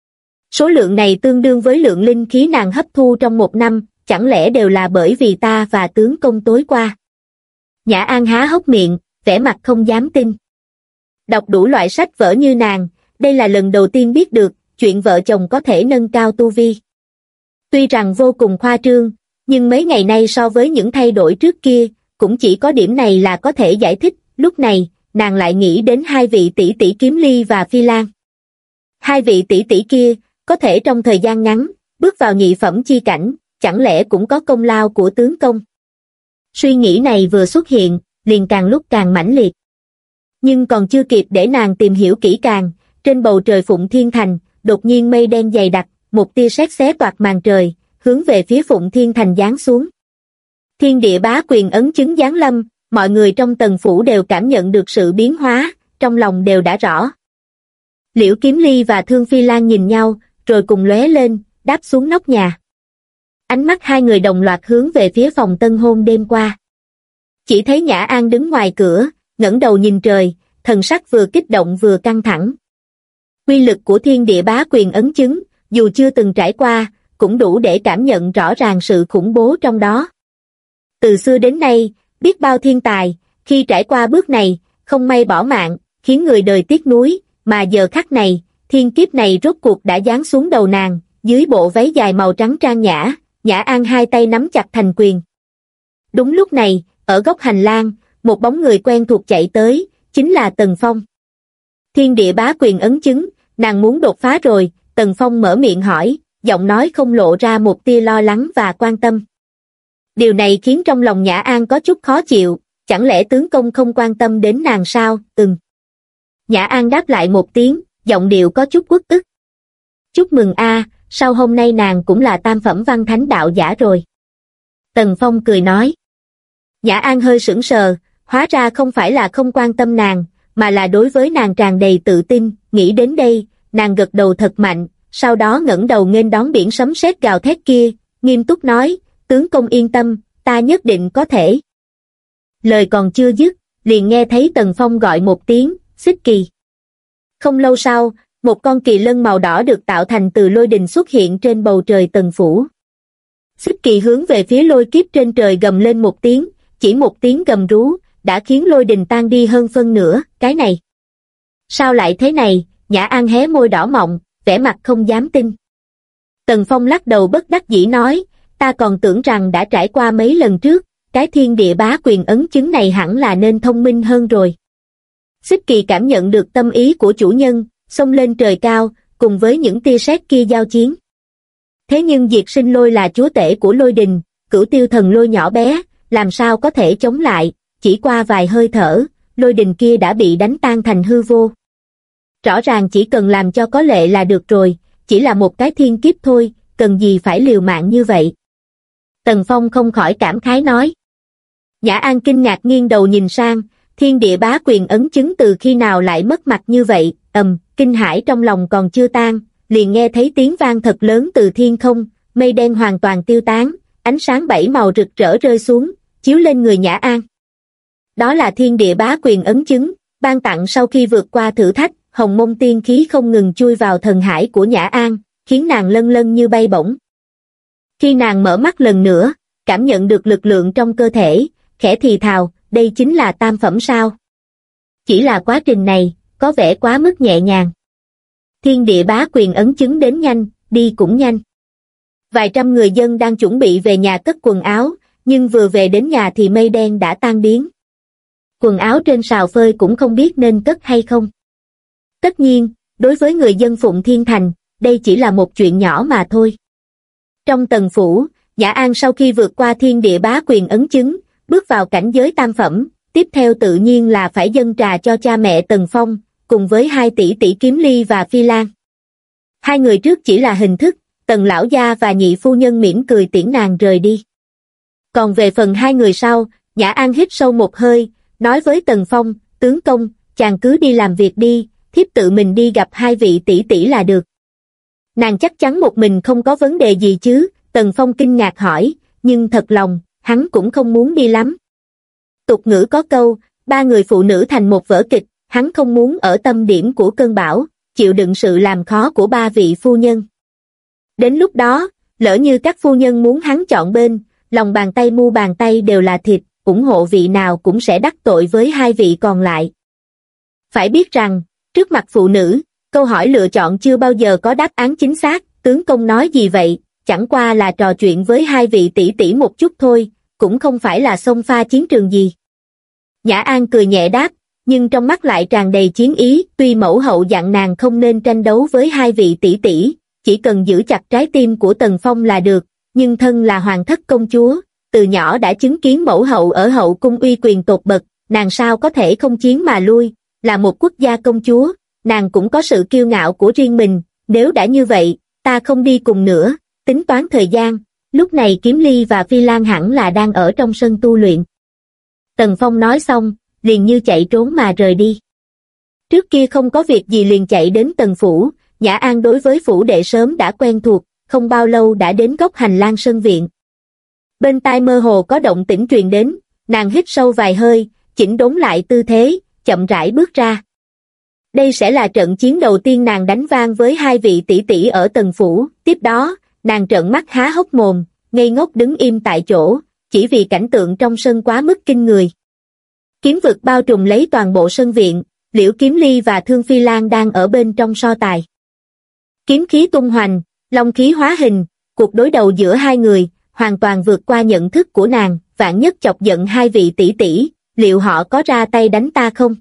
A: Số lượng này tương đương với lượng linh khí nàng hấp thu trong 1 năm, chẳng lẽ đều là bởi vì ta và tướng công tối qua? Nhã An há hốc miệng, vẻ mặt không dám tin. Đọc đủ loại sách vở như nàng, đây là lần đầu tiên biết được, chuyện vợ chồng có thể nâng cao tu vi. Tuy rằng vô cùng khoa trương, nhưng mấy ngày nay so với những thay đổi trước kia, cũng chỉ có điểm này là có thể giải thích. Lúc này, nàng lại nghĩ đến 2 vị tỷ tỷ Kiếm Ly và Phi Lan. 2 vị tỷ tỷ kia, có thể trong thời gian ngắn, bước vào nhị phẩm chi cảnh, chẳng lẽ cũng có công lao của tướng công. Suy nghĩ này vừa xuất hiện, liền càng lúc càng mãnh liệt. Nhưng còn chưa kịp để nàng tìm hiểu kỹ càng, trên bầu trời Phụng Thiên Thành, đột nhiên mây đen dày đặc, một tia sét xé toạc màn trời, hướng về phía Phụng Thiên Thành giáng xuống. Thiên địa bá quyền ấn chứng giáng lâm, mọi người trong tần phủ đều cảm nhận được sự biến hóa, trong lòng đều đã rõ. Liễu Kiếm Ly và Thương Phi Lan nhìn nhau, rồi cùng lóe lên, đáp xuống nóc nhà. Ánh mắt hai người đồng loạt hướng về phía phòng tân hôn đêm qua. Chỉ thấy Nhã An đứng ngoài cửa, ngẩng đầu nhìn trời, thần sắc vừa kích động vừa căng thẳng. Quy lực của thiên địa bá quyền ấn chứng, dù chưa từng trải qua, cũng đủ để cảm nhận rõ ràng sự khủng bố trong đó. Từ xưa đến nay, biết bao thiên tài, khi trải qua bước này, không may bỏ mạng, khiến người đời tiếc nuối, mà giờ khắc này, thiên kiếp này rốt cuộc đã giáng xuống đầu nàng, dưới bộ váy dài màu trắng trang nhã, Nhã An hai tay nắm chặt thành quyền. Đúng lúc này, ở góc hành lang, một bóng người quen thuộc chạy tới, chính là Tần Phong. Thiên địa bá quyền ấn chứng, nàng muốn đột phá rồi, Tần Phong mở miệng hỏi, giọng nói không lộ ra một tia lo lắng và quan tâm. Điều này khiến trong lòng Nhã An có chút khó chịu, chẳng lẽ tướng công không quan tâm đến nàng sao? Nhã An đáp lại một tiếng, giọng điệu có chút uất ức. Chúc mừng a, sau hôm nay nàng cũng là tam phẩm văn thánh đạo giả rồi. Tần Phong cười nói. Nhã An hơi sững sờ, hóa ra không phải là không quan tâm nàng, mà là đối với nàng tràn đầy tự tin, nghĩ đến đây, nàng gật đầu thật mạnh, sau đó ngẩng đầu nghênh đón biển sấm sét gào thét kia, nghiêm túc nói, tướng công yên tâm, ta nhất định có thể. Lời còn chưa dứt, liền nghe thấy Tần Phong gọi một tiếng, Xích Kỳ. Không lâu sau, một con kỳ lân màu đỏ được tạo thành từ lôi đình xuất hiện trên bầu trời Tần phủ. Xích Kỳ hướng về phía lôi kiếp trên trời gầm lên một tiếng, chỉ một tiếng gầm rú, đã khiến lôi đình tan đi hơn phân nửa, cái này. Sao lại thế này? Nhã An hé môi đỏ mọng, vẻ mặt không dám tin. Tần Phong lắc đầu bất đắc dĩ nói, ta còn tưởng rằng đã trải qua mấy lần trước, cái thiên địa bá quyền ấn chứng này hẳn là nên thông minh hơn rồi. Xích Kỳ cảm nhận được tâm ý của chủ nhân, xông lên trời cao, cùng với những tia sét kia giao chiến. Thế nhưng Diệt Sinh Lôi là chúa tể của lôi đình, Cửu Tiêu Thần Lôi nhỏ bé, làm sao có thể chống lại, chỉ qua vài hơi thở, lôi đình kia đã bị đánh tan thành hư vô. Rõ ràng chỉ cần làm cho có lệ là được rồi, chỉ là một cái thiên kiếp thôi, cần gì phải liều mạng như vậy. Tần Phong không khỏi cảm khái nói. Nhã An kinh ngạc nghiêng đầu nhìn sang, thiên địa bá quyền ấn chứng từ khi nào lại mất mặt như vậy, kinh hãi trong lòng còn chưa tan, liền nghe thấy tiếng vang thật lớn từ thiên không, mây đen hoàn toàn tiêu tán, ánh sáng bảy màu rực rỡ rơi xuống, chiếu lên người Nhã An. Đó là thiên địa bá quyền ấn chứng, ban tặng sau khi vượt qua thử thách, hồng mông tiên khí không ngừng chui vào thần hải của Nhã An, khiến nàng lân lân như bay bổng. Khi nàng mở mắt lần nữa, cảm nhận được lực lượng trong cơ thể, khẽ thì thào, đây chính là tam phẩm sao? Chỉ là quá trình này, có vẻ quá mức nhẹ nhàng. Thiên địa bá quyền ấn chứng đến nhanh, đi cũng nhanh. Vài trăm người dân đang chuẩn bị về nhà cất quần áo, nhưng vừa về đến nhà thì mây đen đã tan biến. Quần áo trên sào phơi cũng không biết nên cất hay không. Tất nhiên, đối với người dân Phụng Thiên Thành, đây chỉ là một chuyện nhỏ mà thôi. Trong Tần phủ, Nhã An sau khi vượt qua thiên địa bá quyền ấn chứng, bước vào cảnh giới tam phẩm, tiếp theo tự nhiên là phải dâng trà cho cha mẹ Tần Phong, cùng với hai tỷ tỷ Kiếm Ly và Phi Lan. Hai người trước chỉ là hình thức, Tần lão gia và nhị phu nhân mỉm cười tiễn nàng rời đi. Còn về phần hai người sau, Nhã An hít sâu một hơi, nói với Tần Phong, tướng công, chàng cứ đi làm việc đi, thiếp tự mình đi gặp hai vị tỷ tỷ là được. Nàng chắc chắn một mình không có vấn đề gì chứ? Tần Phong kinh ngạc hỏi, nhưng thật lòng, hắn cũng không muốn đi lắm. Tục ngữ có câu, ba người phụ nữ thành một vở kịch, hắn không muốn ở tâm điểm của cơn bão, chịu đựng sự làm khó của ba vị phu nhân. Đến lúc đó, lỡ như các phu nhân muốn hắn chọn bên, lòng bàn tay mu bàn tay đều là thịt, ủng hộ vị nào cũng sẽ đắc tội với hai vị còn lại. Phải biết rằng, trước mặt phụ nữ, câu hỏi lựa chọn chưa bao giờ có đáp án chính xác, tướng công nói gì vậy, chẳng qua là trò chuyện với hai vị tỷ tỷ một chút thôi, cũng không phải là xông pha chiến trường gì. Nhã An cười nhẹ đáp, nhưng trong mắt lại tràn đầy chiến ý, tuy mẫu hậu dặn nàng không nên tranh đấu với hai vị tỷ tỷ, chỉ cần giữ chặt trái tim của Tần Phong là được, nhưng thân là hoàng thất công chúa, từ nhỏ đã chứng kiến mẫu hậu ở hậu cung uy quyền tột bậc, nàng sao có thể không chiến mà lui, là một quốc gia công chúa, nàng cũng có sự kiêu ngạo của riêng mình, nếu đã như vậy, ta không đi cùng nữa, tính toán thời gian, lúc này Kiếm Ly và Phi Lan hẳn là đang ở trong sân tu luyện. Tần Phong nói xong, liền như chạy trốn mà rời đi. Trước kia không có việc gì liền chạy đến Tần phủ, Nhã An đối với phủ đệ sớm đã quen thuộc, không bao lâu đã đến góc hành lang sân viện. Bên tai mơ hồ có động tĩnh truyền đến, nàng hít sâu vài hơi, chỉnh đốn lại tư thế, chậm rãi bước ra. Đây sẽ là trận chiến đầu tiên nàng đánh vang với hai vị tỷ tỷ ở Tần phủ, tiếp đó, nàng trợn mắt há hốc mồm, ngây ngốc đứng im tại chỗ, chỉ vì cảnh tượng trong sân quá mức kinh người. Kiếm vực bao trùm lấy toàn bộ sân viện, Liễu Kiếm Ly và Thương Phi Lan đang ở bên trong so tài. Kiếm khí tung hoành, long khí hóa hình, cuộc đối đầu giữa hai người, hoàn toàn vượt qua nhận thức của nàng, vạn nhất chọc giận hai vị tỷ tỷ, liệu họ có ra tay đánh ta không?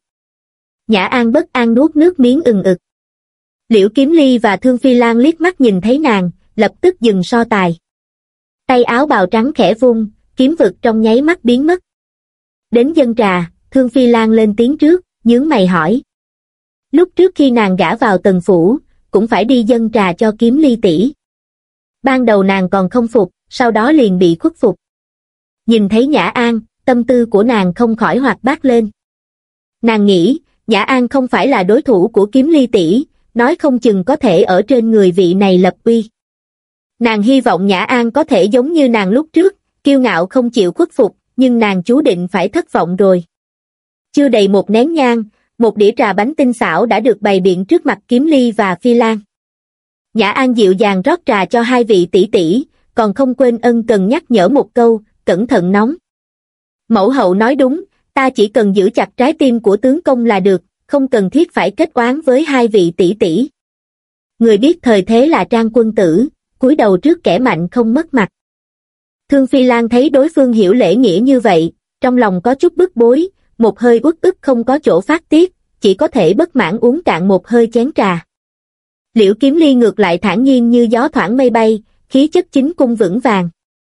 A: Nhã An bất an nuốt nước miếng ừng ực. Liễu Kiếm Ly và Thương Phi Lan liếc mắt nhìn thấy nàng, lập tức dừng so tài. Tay áo bào trắng khẽ vung, kiếm vực trong nháy mắt biến mất. Đến dân trà, Thương Phi Lan lên tiếng trước, nhướng mày hỏi. Lúc trước khi nàng gả vào Tần phủ, cũng phải đi dâng trà cho Kiếm Ly tỷ. Ban đầu nàng còn không phục, sau đó liền bị khuất phục. Nhìn thấy Nhã An, tâm tư của nàng không khỏi hoạt bát lên. Nàng nghĩ, Nhã An không phải là đối thủ của Kiếm Ly tỷ, nói không chừng có thể ở trên người vị này lập uy. Nàng hy vọng Nhã An có thể giống như nàng lúc trước, kiêu ngạo không chịu khuất phục, nhưng nàng chú định phải thất vọng rồi. Chưa đầy một nén nhang, một đĩa trà bánh tinh xảo đã được bày biện trước mặt Kiếm Ly và Phi Lan. Nhã An dịu dàng rót trà cho hai vị tỷ tỷ, còn không quên ân cần nhắc nhở một câu, cẩn thận nóng. Mẫu hậu nói đúng, ta chỉ cần giữ chặt trái tim của tướng công là được, không cần thiết phải kết oán với hai vị tỷ tỷ. Người biết thời thế là trang quân tử, cúi đầu trước kẻ mạnh không mất mặt. Thương Phi Lan thấy đối phương hiểu lễ nghĩa như vậy, trong lòng có chút bức bối, một hơi uất ức không có chỗ phát tiết, chỉ có thể bất mãn uống cạn một hơi chén trà. Liễu Kiếm Ly ngược lại thản nhiên như gió thoảng mây bay, khí chất chính cung vững vàng.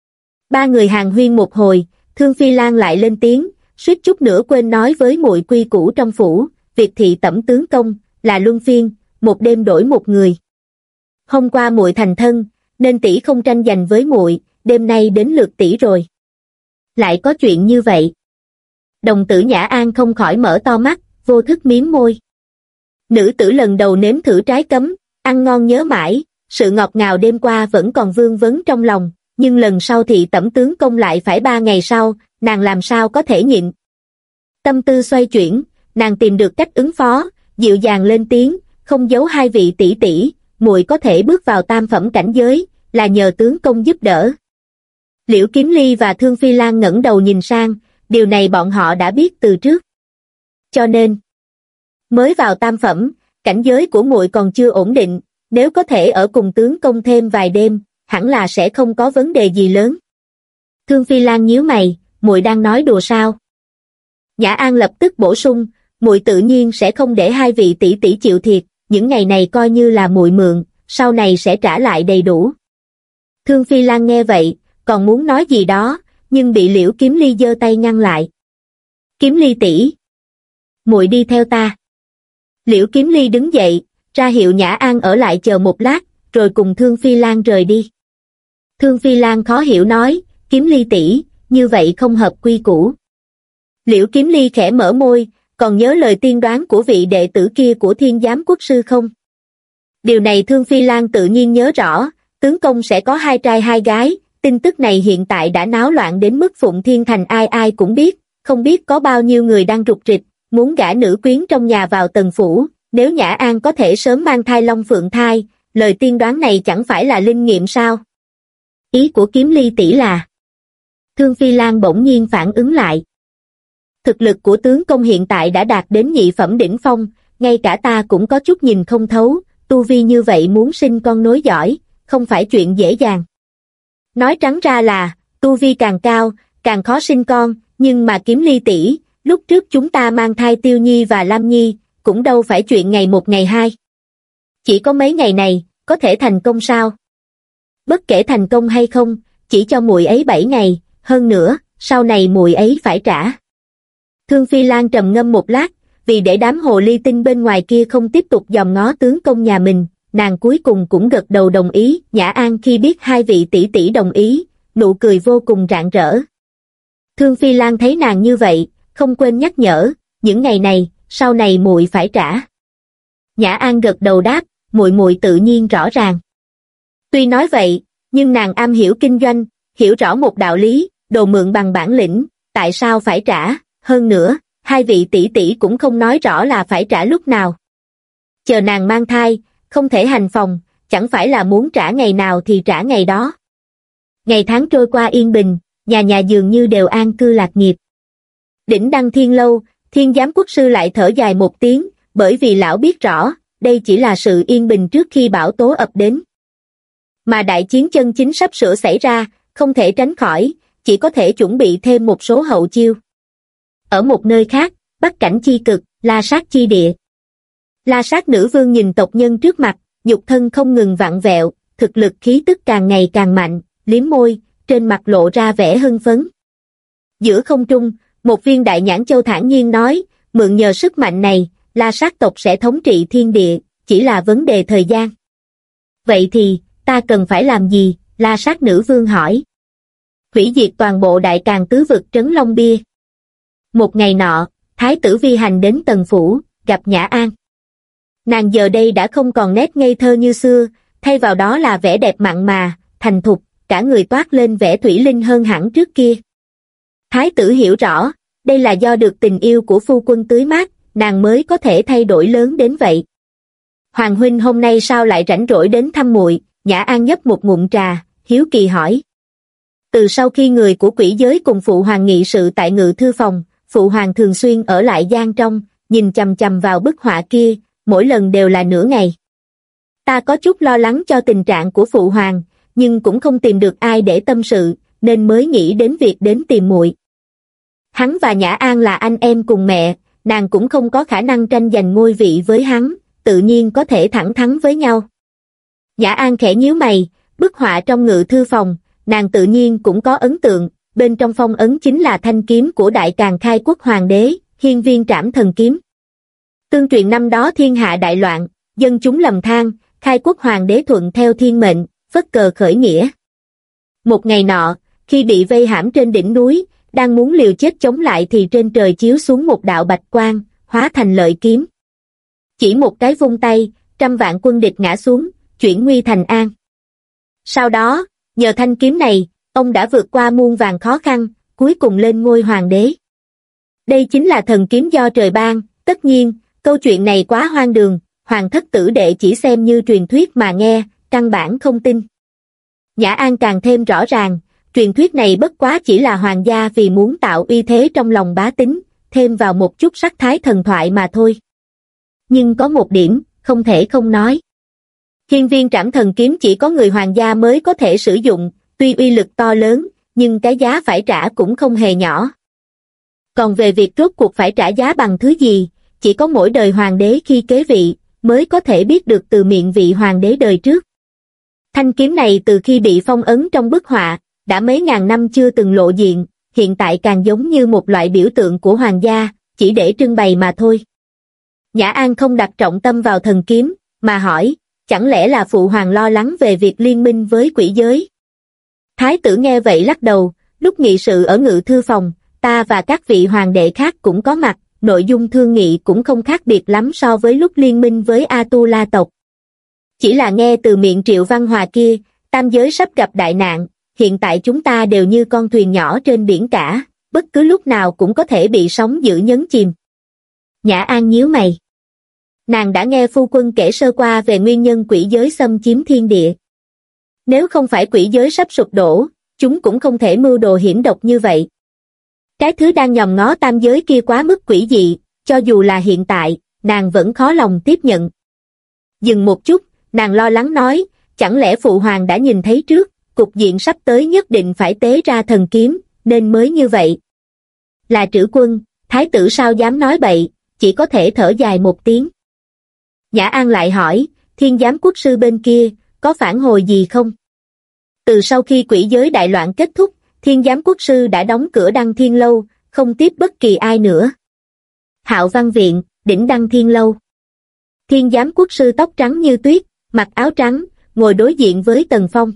A: Ba người hàn huyên một hồi, Thương Phi Lan lại lên tiếng, suýt chút nữa quên nói với muội quy củ trong phủ, việc thị tẩm tướng công là luân phiên, một đêm đổi một người. Hôm qua muội thành thân, nên tỷ không tranh giành với muội, đêm nay đến lượt tỷ rồi. Lại có chuyện như vậy. Đồng tử Nhã An không khỏi mở to mắt, vô thức mím môi. Nữ tử lần đầu nếm thử trái cấm, ăn ngon nhớ mãi, sự ngọt ngào đêm qua vẫn còn vương vấn trong lòng, nhưng lần sau thị tẩm tướng công lại phải 3 ngày sau, nàng làm sao có thể nhịn. Tâm tư xoay chuyển, nàng tìm được cách ứng phó, dịu dàng lên tiếng, không giấu hai vị tỷ tỷ, muội có thể bước vào tam phẩm cảnh giới, là nhờ tướng công giúp đỡ. Liễu Kiếm Ly và Thương Phi Lan ngẩng đầu nhìn sang, điều này bọn họ đã biết từ trước. Cho nên, mới vào tam phẩm, cảnh giới của muội còn chưa ổn định, nếu có thể ở cùng tướng công thêm vài đêm, hẳn là sẽ không có vấn đề gì lớn. Thương Phi Lan nhíu mày, muội đang nói đùa sao? Nhã An lập tức bổ sung, muội tự nhiên sẽ không để hai vị tỷ tỷ chịu thiệt, những ngày này coi như là muội mượn, sau này sẽ trả lại đầy đủ. Thương Phi Lan nghe vậy, còn muốn nói gì đó, nhưng bị Liễu Kiếm Ly giơ tay ngăn lại. Kiếm Ly tỷ, muội đi theo ta. Liễu Kiếm Ly đứng dậy, ra hiệu Nhã An ở lại chờ một lát, rồi cùng Thương Phi Lan rời đi. Thương Phi Lan khó hiểu nói, Kiếm Ly tỷ, như vậy không hợp quy củ. Liễu Kiếm Ly khẽ mở môi, còn nhớ lời tiên đoán của vị đệ tử kia của Thiên Giám Quốc sư không? Điều này Thương Phi Lan tự nhiên nhớ rõ, tướng công sẽ có 2 trai 2 gái, tin tức này hiện tại đã náo loạn đến mức Phụng Thiên Thành ai ai cũng biết, không biết có bao nhiêu người đang rục rịch, muốn gả nữ quyến trong nhà vào Tần phủ, nếu Nhã An có thể sớm mang thai Long Phượng thai, lời tiên đoán này chẳng phải là linh nghiệm sao? Ý của Kiếm Ly tỷ là... Thương Phi Lan bỗng nhiên phản ứng lại. Thực lực của tướng công hiện tại đã đạt đến nhị phẩm đỉnh phong, ngay cả ta cũng có chút nhìn không thấu, tu vi như vậy muốn sinh con nối dõi, không phải chuyện dễ dàng. Nói trắng ra là, tu vi càng cao, càng khó sinh con, nhưng mà Kiếm Ly tỷ, lúc trước chúng ta mang thai Tiêu Nhi và Lam Nhi, cũng đâu phải chuyện ngày một ngày hai. Chỉ có mấy ngày này, có thể thành công sao? Bất kể thành công hay không, chỉ cho muội ấy 7 ngày, hơn nữa, sau này muội ấy phải trả. Thương Phi Lan trầm ngâm một lát, vì để đám hồ ly tinh bên ngoài kia không tiếp tục dòm ngó tướng công nhà mình, nàng cuối cùng cũng gật đầu đồng ý. Nhã An khi biết hai vị tỷ tỷ đồng ý, nụ cười vô cùng rạng rỡ. Thương Phi Lan thấy nàng như vậy, không quên nhắc nhở, những ngày này, sau này muội phải trả. Nhã An gật đầu đáp, muội tự nhiên rõ ràng. Tuy nói vậy, nhưng nàng am hiểu kinh doanh, hiểu rõ một đạo lý, đồ mượn bằng bản lĩnh, tại sao phải trả, hơn nữa, hai vị tỷ tỷ cũng không nói rõ là phải trả lúc nào. Chờ nàng mang thai, không thể hành phòng, chẳng phải là muốn trả ngày nào thì trả ngày đó. Ngày tháng trôi qua yên bình, nhà nhà dường như đều an cư lạc nghiệp. Đỉnh Đăng Thiên Lâu, Thiên Giám Quốc sư lại thở dài một tiếng, bởi vì lão biết rõ, đây chỉ là sự yên bình trước khi bão tố ập đến. Mà đại chiến chân chính sắp sửa xảy ra, không thể tránh khỏi, chỉ có thể chuẩn bị thêm một số hậu chiêu. Ở một nơi khác, Bắc Cảnh chi cực, La Sát chi địa. La Sát nữ vương nhìn tộc nhân trước mặt, nhục thân không ngừng vặn vẹo, thực lực khí tức càng ngày càng mạnh, liếm môi, trên mặt lộ ra vẻ hưng phấn. Giữa không trung, một viên đại nhãn châu thản nhiên nói, mượn nhờ sức mạnh này, La Sát tộc sẽ thống trị thiên địa, chỉ là vấn đề thời gian. Vậy thì, ta cần phải làm gì? La Sát nữ vương hỏi. Hủy diệt toàn bộ đại càn tứ vực trấn Long Bia. Một ngày nọ, Thái tử Vi Hành đến Tần Phủ, gặp Nhã An. Nàng giờ đây đã không còn nét ngây thơ như xưa, thay vào đó là vẻ đẹp mặn mà, thành thục, cả người toát lên vẻ thủy linh hơn hẳn trước kia. Thái tử hiểu rõ, đây là do được tình yêu của phu quân tưới mát, nàng mới có thể thay đổi lớn đến vậy. Hoàng huynh hôm nay sao lại rảnh rỗi đến thăm muội? Nhã An nhấp một ngụm trà, hiếu kỳ hỏi. Từ sau khi người của quỷ giới cùng phụ hoàng nghị sự tại ngự thư phòng, phụ hoàng thường xuyên ở lại gian trong, nhìn chằm chằm vào bức họa kia, mỗi lần đều là nửa ngày. Ta có chút lo lắng cho tình trạng của phụ hoàng, nhưng cũng không tìm được ai để tâm sự, nên mới nghĩ đến việc đến tìm muội. Hắn và Nhã An là anh em cùng mẹ, nàng cũng không có khả năng tranh giành ngôi vị với hắn, tự nhiên có thể thẳng thắn với nhau. Nhã An khẽ nhíu mày, bức họa trong ngự thư phòng, nàng tự nhiên cũng có ấn tượng, bên trong phong ấn chính là thanh kiếm của Đại Càn Khai Quốc Hoàng đế, Hiên Viên Trảm Thần Kiếm. Tương truyền năm đó thiên hạ đại loạn, dân chúng lầm than, Khai Quốc Hoàng đế thuận theo thiên mệnh, phất cờ khởi nghĩa. Một ngày nọ, khi bị vây hãm trên đỉnh núi, đang muốn liều chết chống lại thì trên trời chiếu xuống một đạo bạch quang, hóa thành lợi kiếm. Chỉ một cái vung tay, trăm vạn quân địch ngã xuống, chuyển nguy thành an. Sau đó, nhờ thanh kiếm này, ông đã vượt qua muôn vàn khó khăn, cuối cùng lên ngôi hoàng đế. Đây chính là thần kiếm do trời ban, tất nhiên, câu chuyện này quá hoang đường, hoàng thất tử đệ chỉ xem như truyền thuyết mà nghe, căn bản không tin. Nhã An càng thêm rõ ràng, truyền thuyết này bất quá chỉ là hoàng gia vì muốn tạo uy thế trong lòng bá tính, thêm vào một chút sắc thái thần thoại mà thôi. Nhưng có một điểm, không thể không nói. Hiên Viên Trảm Thần Kiếm chỉ có người hoàng gia mới có thể sử dụng, tuy uy lực to lớn, nhưng cái giá phải trả cũng không hề nhỏ. Còn về việc rốt cuộc phải trả giá bằng thứ gì, chỉ có mỗi đời hoàng đế khi kế vị, mới có thể biết được từ miệng vị hoàng đế đời trước. Thanh kiếm này từ khi bị phong ấn trong bức họa, đã mấy ngàn năm chưa từng lộ diện, hiện tại càng giống như một loại biểu tượng của hoàng gia, chỉ để trưng bày mà thôi. Nhã An không đặt trọng tâm vào thần kiếm, mà hỏi, chẳng lẽ là phụ hoàng lo lắng về việc liên minh với quỷ giới? Thái tử nghe vậy lắc đầu, lúc nghị sự ở ngự thư phòng, ta và các vị hoàng đệ khác cũng có mặt, nội dung thương nghị cũng không khác biệt lắm so với lúc liên minh với A-tu-la tộc. Chỉ là nghe từ miệng Triệu Văn Hòa kia, tam giới sắp gặp đại nạn, hiện tại chúng ta đều như con thuyền nhỏ trên biển cả, bất cứ lúc nào cũng có thể bị sóng dữ nhấn chìm. Nhã An nhíu mày. Nàng đã nghe phu quân kể sơ qua về nguyên nhân quỷ giới xâm chiếm thiên địa. Nếu không phải quỷ giới sắp sụp đổ, chúng cũng không thể mưu đồ hiểm độc như vậy. Cái thứ đang nhòm ngó tam giới kia quá mức quỷ dị, cho dù là hiện tại, nàng vẫn khó lòng tiếp nhận. Dừng một chút, nàng lo lắng nói, chẳng lẽ phụ hoàng đã nhìn thấy trước, cục diện sắp tới nhất định phải tế ra thần kiếm, nên mới như vậy. Là trữ quân, thái tử sao dám nói bậy, chỉ có thể thở dài một tiếng. Nhã An lại hỏi, Thiên Giám Quốc sư bên kia, có phản hồi gì không? Từ sau khi quỷ giới đại loạn kết thúc, Thiên Giám Quốc sư đã đóng cửa Đăng Thiên Lâu, không tiếp bất kỳ ai nữa. Hạo Văn Viện, đỉnh Đăng Thiên Lâu. Thiên Giám Quốc sư tóc trắng như tuyết, mặc áo trắng, ngồi đối diện với Tần Phong.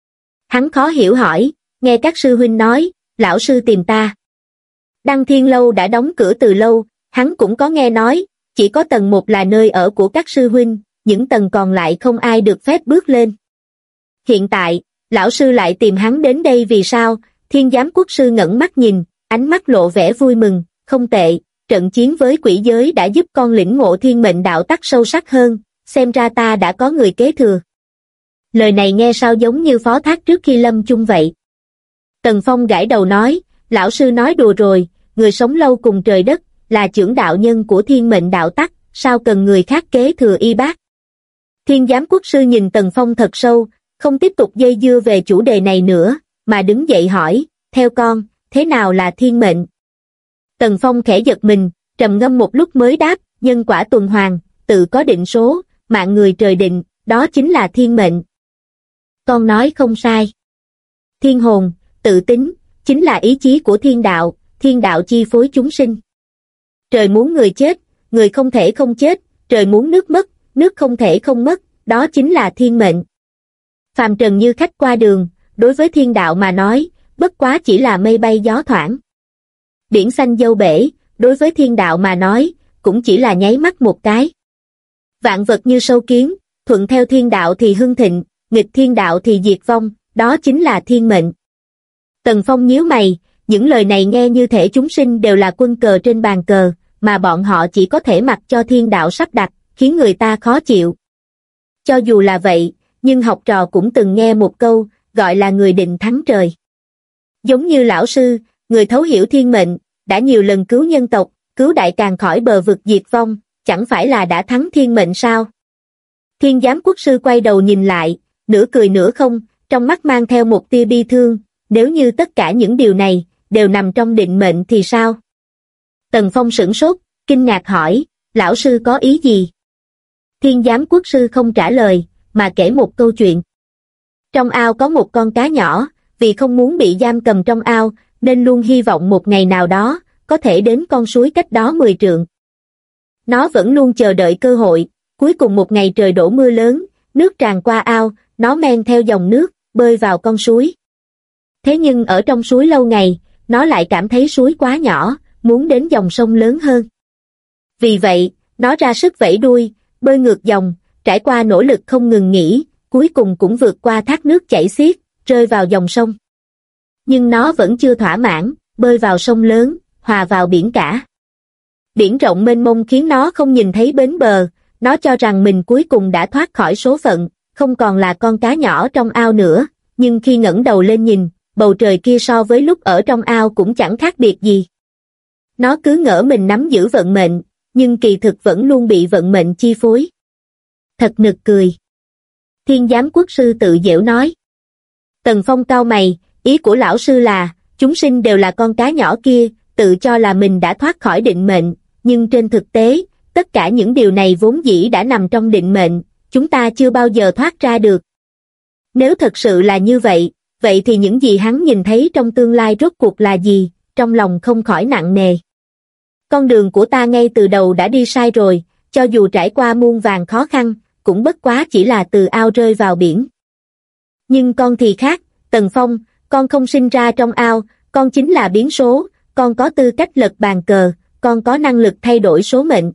A: Hắn khó hiểu hỏi, nghe các sư huynh nói, lão sư tìm ta. Đăng Thiên Lâu đã đóng cửa từ lâu, hắn cũng có nghe nói, chỉ có tầng 1 là nơi ở của các sư huynh, những tầng còn lại không ai được phép bước lên. Hiện tại, lão sư lại tìm hắn đến đây vì sao? Thiên Giám Quốc sư ngẩng mắt nhìn, ánh mắt lộ vẻ vui mừng, không tệ, trận chiến với quỷ giới đã giúp con lĩnh ngộ thiên mệnh đạo tắc sâu sắc hơn, xem ra ta đã có người kế thừa. Lời này nghe sao giống như phó thác trước khi lâm chung vậy. Tần Phong gãi đầu nói, lão sư nói đùa rồi, người sống lâu cùng trời đất, là chưởng đạo nhân của thiên mệnh đạo tắc, sao cần người khác kế thừa y bác. Thiên giám quốc sư nhìn Tần Phong thật sâu, không tiếp tục dây dưa về chủ đề này nữa, mà đứng dậy hỏi, theo con, thế nào là thiên mệnh? Tần Phong khẽ giật mình, trầm ngâm một lúc mới đáp, nhân quả tuần hoàn, tự có định số, mạng người trời định, đó chính là thiên mệnh. Con nói không sai. Thiên hồn, tự tính, chính là ý chí của thiên đạo chi phối chúng sinh. Trời muốn người chết, người không thể không chết, trời muốn nước mất, nước không thể không mất, đó chính là thiên mệnh. Phàm trần như khách qua đường, đối với thiên đạo mà nói, bất quá chỉ là mây bay gió thoảng. Biển xanh dâu bể, đối với thiên đạo mà nói, cũng chỉ là nháy mắt một cái. Vạn vật như sâu kiến, thuận theo thiên đạo thì hưng thịnh, nghịch thiên đạo thì diệt vong, đó chính là thiên mệnh. Tần Phong nhíu mày, những lời này nghe như thể chúng sinh đều là quân cờ trên bàn cờ, mà bọn họ chỉ có thể mặc cho thiên đạo sắp đặt, khiến người ta khó chịu. Cho dù là vậy, nhưng học trò cũng từng nghe một câu, gọi là người định thắng trời. Giống như lão sư, người thấu hiểu thiên mệnh, đã nhiều lần cứu nhân tộc, cứu đại càn khỏi bờ vực diệt vong, chẳng phải là đã thắng thiên mệnh sao? Thiên giám quốc sư quay đầu nhìn lại, nửa cười nửa không, trong mắt mang theo một tia bi thương, nếu như tất cả những điều này, đều nằm trong định mệnh thì sao? Tần Phong sửng sốt, kinh ngạc hỏi, lão sư có ý gì? Thiên giám quốc sư không trả lời, mà kể một câu chuyện. Trong ao có một con cá nhỏ, vì không muốn bị giam cầm trong ao, nên luôn hy vọng một ngày nào đó, có thể đến con suối cách đó 10 trượng. Nó vẫn luôn chờ đợi cơ hội, cuối cùng một ngày trời đổ mưa lớn, nước tràn qua ao, nó men theo dòng nước, bơi vào con suối. Thế nhưng ở trong suối lâu ngày, nó lại cảm thấy suối quá nhỏ, muốn đến dòng sông lớn hơn. Vì vậy, nó ra sức vẫy đuôi, bơi ngược dòng, trải qua nỗ lực không ngừng nghỉ, cuối cùng cũng vượt qua thác nước chảy xiết, rơi vào dòng sông. Nhưng nó vẫn chưa thỏa mãn, bơi vào sông lớn, hòa vào biển cả. Biển rộng mênh mông khiến nó không nhìn thấy bến bờ, nó cho rằng mình cuối cùng đã thoát khỏi số phận, không còn là con cá nhỏ trong ao nữa, nhưng khi ngẩng đầu lên nhìn, bầu trời kia so với lúc ở trong ao cũng chẳng khác biệt gì. Nó cứ ngỡ mình nắm giữ vận mệnh, nhưng kỳ thực vẫn luôn bị vận mệnh chi phối. Thật nực cười. Thiên giám quốc sư tự giễu nói. Tần Phong cau mày, ý của lão sư là, chúng sinh đều là con cá nhỏ kia, tự cho là mình đã thoát khỏi định mệnh, nhưng trên thực tế, tất cả những điều này vốn dĩ đã nằm trong định mệnh, chúng ta chưa bao giờ thoát ra được. Nếu thật sự là như vậy, vậy thì những gì hắn nhìn thấy trong tương lai rốt cuộc là gì, trong lòng không khỏi nặng nề. Con đường của ta ngay từ đầu đã đi sai rồi, cho dù trải qua muôn vàn khó khăn, cũng bất quá chỉ là từ ao rơi vào biển. Nhưng con thì khác, Tần Phong, con không sinh ra trong ao, con chính là biến số, con có tư cách lật bàn cờ, con có năng lực thay đổi số mệnh.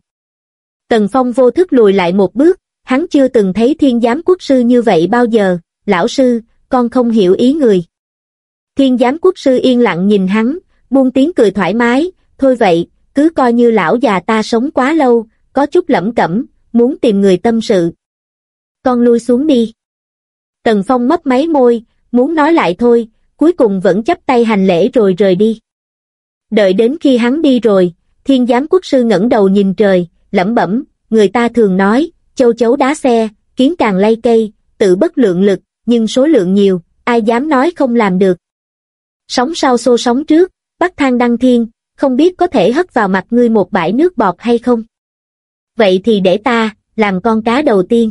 A: Tần Phong vô thức lùi lại một bước, hắn chưa từng thấy thiên giám quốc sư như vậy bao giờ, lão sư, con không hiểu ý người. Thiên giám quốc sư yên lặng nhìn hắn, buông tiếng cười thoải mái, thôi vậy, cứ coi như lão già ta sống quá lâu, có chút lẩm cẩm, muốn tìm người tâm sự. Con lui xuống đi. Tần Phong mấp máy môi, muốn nói lại thôi, cuối cùng vẫn chắp tay hành lễ rồi rời đi. Đợi đến khi hắn đi rồi, thiên giám quốc sư ngẩng đầu nhìn trời, lẩm bẩm, người ta thường nói, châu chấu đá xe, kiến càng lay cây, tự bất lượng lực, nhưng số lượng nhiều, ai dám nói không làm được. Sóng sau xô sóng trước, bắc thang đăng thiên, không biết có thể hất vào mặt ngươi một bãi nước bọt hay không? Vậy thì để ta, làm con cá đầu tiên.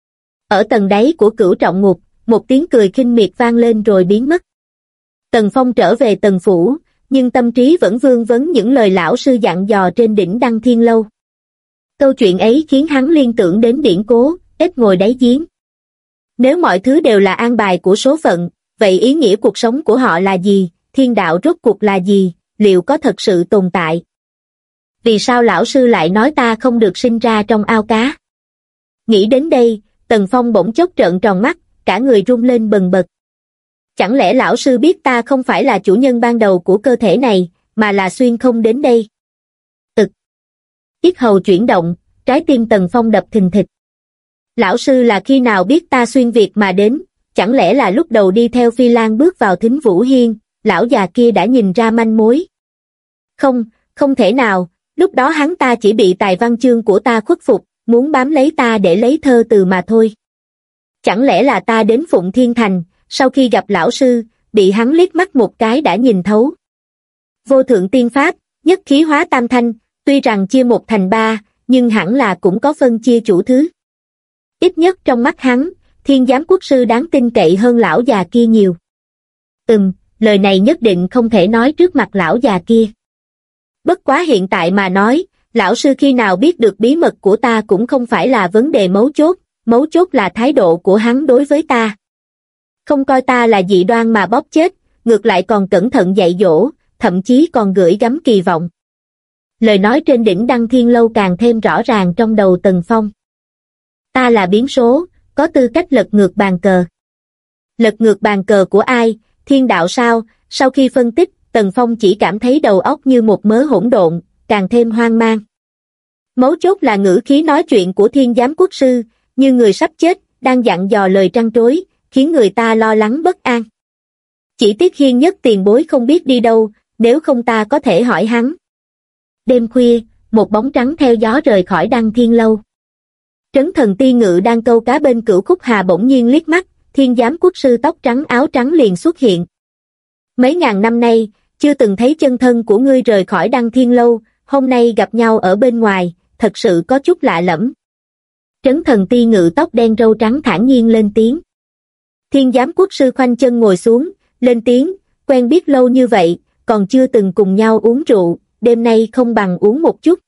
A: Ở tầng đáy của cửu trọng ngục, một tiếng cười khinh miệt vang lên rồi biến mất. Tần Phong trở về tần phủ, nhưng tâm trí vẫn vương vấn những lời lão sư dặn dò trên đỉnh Đăng Thiên Lâu. Câu chuyện ấy khiến hắn liên tưởng đến điển cố, ếch ngồi đáy giếng. Nếu mọi thứ đều là an bài của số phận, vậy ý nghĩa cuộc sống của họ là gì, thiên đạo rốt cuộc là gì, liệu có thật sự tồn tại? Vì sao lão sư lại nói ta không được sinh ra trong ao cá? Nghĩ đến đây, Tần Phong bỗng chốc trợn tròn mắt, cả người run lên bần bật. Chẳng lẽ lão sư biết ta không phải là chủ nhân ban đầu của cơ thể này, mà là xuyên không đến đây? Yết hầu chuyển động, trái tim Tần Phong đập thình thịch. Lão sư là khi nào biết ta xuyên Việt mà đến, chẳng lẽ là lúc đầu đi theo Phi Lan bước vào Thính Vũ Hiên, lão già kia đã nhìn ra manh mối. Không, không thể nào, lúc đó hắn ta chỉ bị tài văn chương của ta khuất phục, muốn bám lấy ta để lấy thơ từ mà thôi. Chẳng lẽ là ta đến Phụng Thiên Thành, sau khi gặp lão sư, bị hắn liếc mắt một cái đã nhìn thấu. Vô thượng tiên pháp, nhất khí hóa tam thanh, tuy rằng chia 1/3, nhưng hẳn là cũng có phân chia chủ thứ. Ít nhất trong mắt hắn, Thiên Giám Quốc sư đáng tin cậy hơn lão già kia nhiều. Lời này nhất định không thể nói trước mặt lão già kia. Bất quá hiện tại mà nói, lão sư khi nào biết được bí mật của ta cũng không phải là vấn đề mấu chốt là thái độ của hắn đối với ta. Không coi ta là dị đoan mà bóp chết, ngược lại còn cẩn thận dạy dỗ, thậm chí còn gửi gắm kỳ vọng. Lời nói trên đỉnh Đăng Thiên Lâu càng thêm rõ ràng trong đầu Tần Phong. Ta là biến số, có tư cách lật ngược bàn cờ. Lật ngược bàn cờ của ai, thiên đạo sao? Sau khi phân tích, Tần Phong chỉ cảm thấy đầu óc như một mớ hỗn độn, càng thêm hoang mang. Mấu chốt là ngữ khí nói chuyện của Thiên Giám Quốc sư, như người sắp chết, đang dặn dò lời trăn trối, khiến người ta lo lắng bất an. Chỉ tiếc Hiên Nhất tiền bối không biết đi đâu, nếu không ta có thể hỏi hắn. Đêm khuya, một bóng trắng theo gió rời khỏi Đăng Thiên Lâu. Trấn Thần Ti Ngự đang câu cá bên Cửu Khúc Hà bỗng nhiên liếc mắt, Thiên Giám Quốc sư tóc trắng áo trắng liền xuất hiện. Mấy ngàn năm nay, chưa từng thấy chân thân của ngươi rời khỏi Đăng Thiên Lâu, hôm nay gặp nhau ở bên ngoài, thật sự có chút lạ lẫm. Trấn Thần Ti Ngự tóc đen râu trắng thản nhiên lên tiếng. Thiên Giám Quốc sư khoanh chân ngồi xuống, lên tiếng, quen biết lâu như vậy, còn chưa từng cùng nhau uống rượu, đêm nay không bằng uống một chút.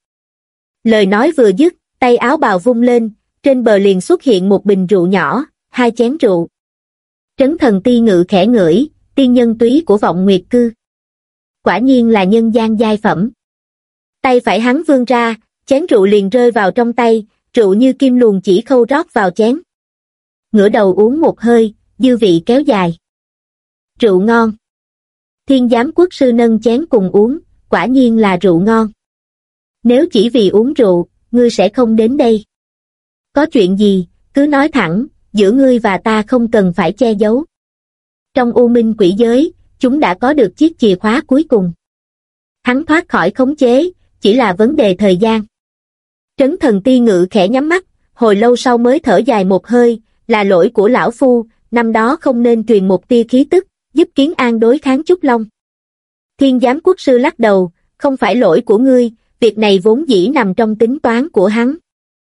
A: Lời nói vừa dứt, tay áo bào vung lên, trên bờ liền xuất hiện một bình rượu nhỏ, 2 chén rượu. Trấn Thần Ti Ngự khẽ ngửi, tiên nhân túy của Vọng Nguyệt Cư. Quả nhiên là nhân gian giai phẩm. Tay phải hắn vươn ra, chén rượu liền rơi vào trong tay, rượu như kim luồn chỉ khâu rót vào chén. Ngửa đầu uống một hơi, dư vị kéo dài. Rượu ngon. Thiên Giám Quốc sư nâng chén cùng uống, quả nhiên là rượu ngon. Nếu chỉ vì uống rượu, ngươi sẽ không đến đây. Có chuyện gì, cứ nói thẳng, giữa ngươi và ta không cần phải che giấu. Trong U Minh Quỷ giới, chúng đã có được chiếc chìa khóa cuối cùng. Hắn thoát khỏi khống chế, chỉ là vấn đề thời gian. Trấn Thần Ti Ngự khẽ nhắm mắt, hồi lâu sau mới thở dài một hơi, là lỗi của lão phu, năm đó không nên truyền một tia khí tức, giúp Kiến An đối kháng Trúc Long. Thiên Giám Quốc sư lắc đầu, không phải lỗi của ngươi, việc này vốn dĩ nằm trong tính toán của hắn.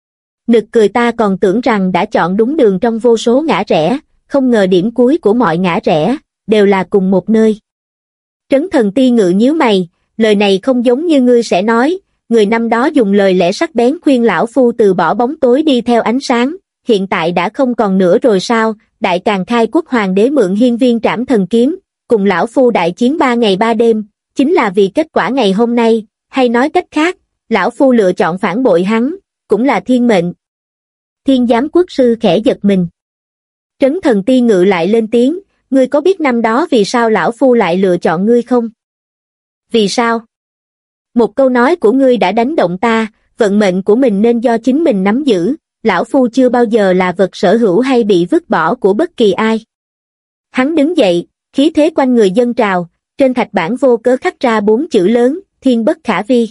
A: Nực cười, ta còn tưởng rằng đã chọn đúng đường trong vô số ngã rẽ, không ngờ điểm cuối của mọi ngã rẽ, đều là cùng một nơi. Trấn Thần Ti Ngự nhíu mày, lời này không giống như ngươi sẽ nói, người năm đó dùng lời lẽ sắc bén khuyên lão phu từ bỏ bóng tối đi theo ánh sáng, hiện tại đã không còn nữa rồi sao? Đại Càn Khai Quốc hoàng đế mượn hiên viên Trảm Thần kiếm, cùng lão phu đại chiến 3 ngày 3 đêm, chính là vì kết quả ngày hôm nay, hay nói cách khác, lão phu lựa chọn phản bội hắn, cũng là thiên mệnh. Thiên Giám Quốc sư khẽ giật mình. Trấn Thần Ti Ngự lại lên tiếng, ngươi có biết năm đó vì sao lão phu lại lựa chọn ngươi không? Vì sao? Một câu nói của ngươi đã đánh động ta, vận mệnh của mình nên do chính mình nắm giữ, lão phu chưa bao giờ là vật sở hữu hay bị vứt bỏ của bất kỳ ai. Hắn đứng dậy, khí thế quanh người dâng trào, trên thạch bản vô cớ khắc ra 4 chữ lớn, thiên bất khả vi.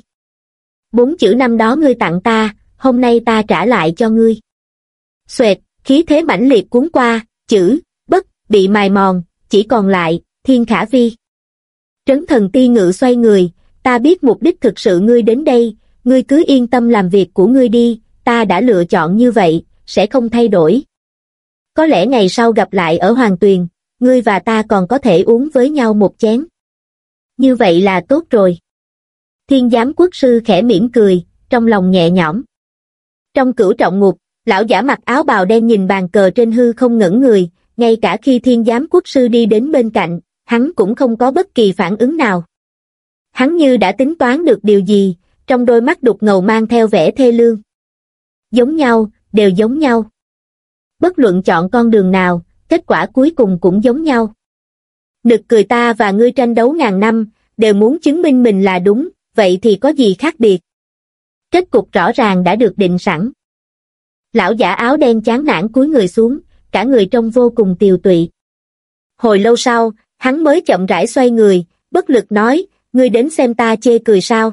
A: 4 chữ năm đó ngươi tặng ta, hôm nay ta trả lại cho ngươi. Xoẹt, khí thế mãnh liệt cuốn qua, chữ bất bị mài mòn, chỉ còn lại thiên khả vi. Trấn Thần Ti Ngự xoay người, ta biết mục đích thực sự ngươi đến đây, ngươi cứ yên tâm làm việc của ngươi đi, ta đã lựa chọn như vậy, sẽ không thay đổi. Có lẽ ngày sau gặp lại ở Hoàng Tuyền, ngươi và ta còn có thể uống với nhau một chén. Như vậy là tốt rồi. Thiên Giám Quốc sư khẽ mỉm cười, trong lòng nhẹ nhõm. Trong Cửu Trọng Ngục, lão giả mặc áo bào đen nhìn bàn cờ trên hư không ngẩn người, ngay cả khi Thiên Giám Quốc sư đi đến bên cạnh, hắn cũng không có bất kỳ phản ứng nào. Hắn như đã tính toán được điều gì, trong đôi mắt đục ngầu mang theo vẻ thê lương. Giống nhau, đều giống nhau. Bất luận chọn con đường nào, kết quả cuối cùng cũng giống nhau. Nực cười, ta và ngươi tranh đấu ngàn năm, đều muốn chứng minh mình là đúng, vậy thì có gì khác biệt? Kết cục rõ ràng đã được định sẵn. Lão giả áo đen chán nản cúi người xuống, cả người trông vô cùng tiều tụy. Hồi lâu sau, hắn mới chậm rãi xoay người, bất lực nói, ngươi đến xem ta chê cười sao?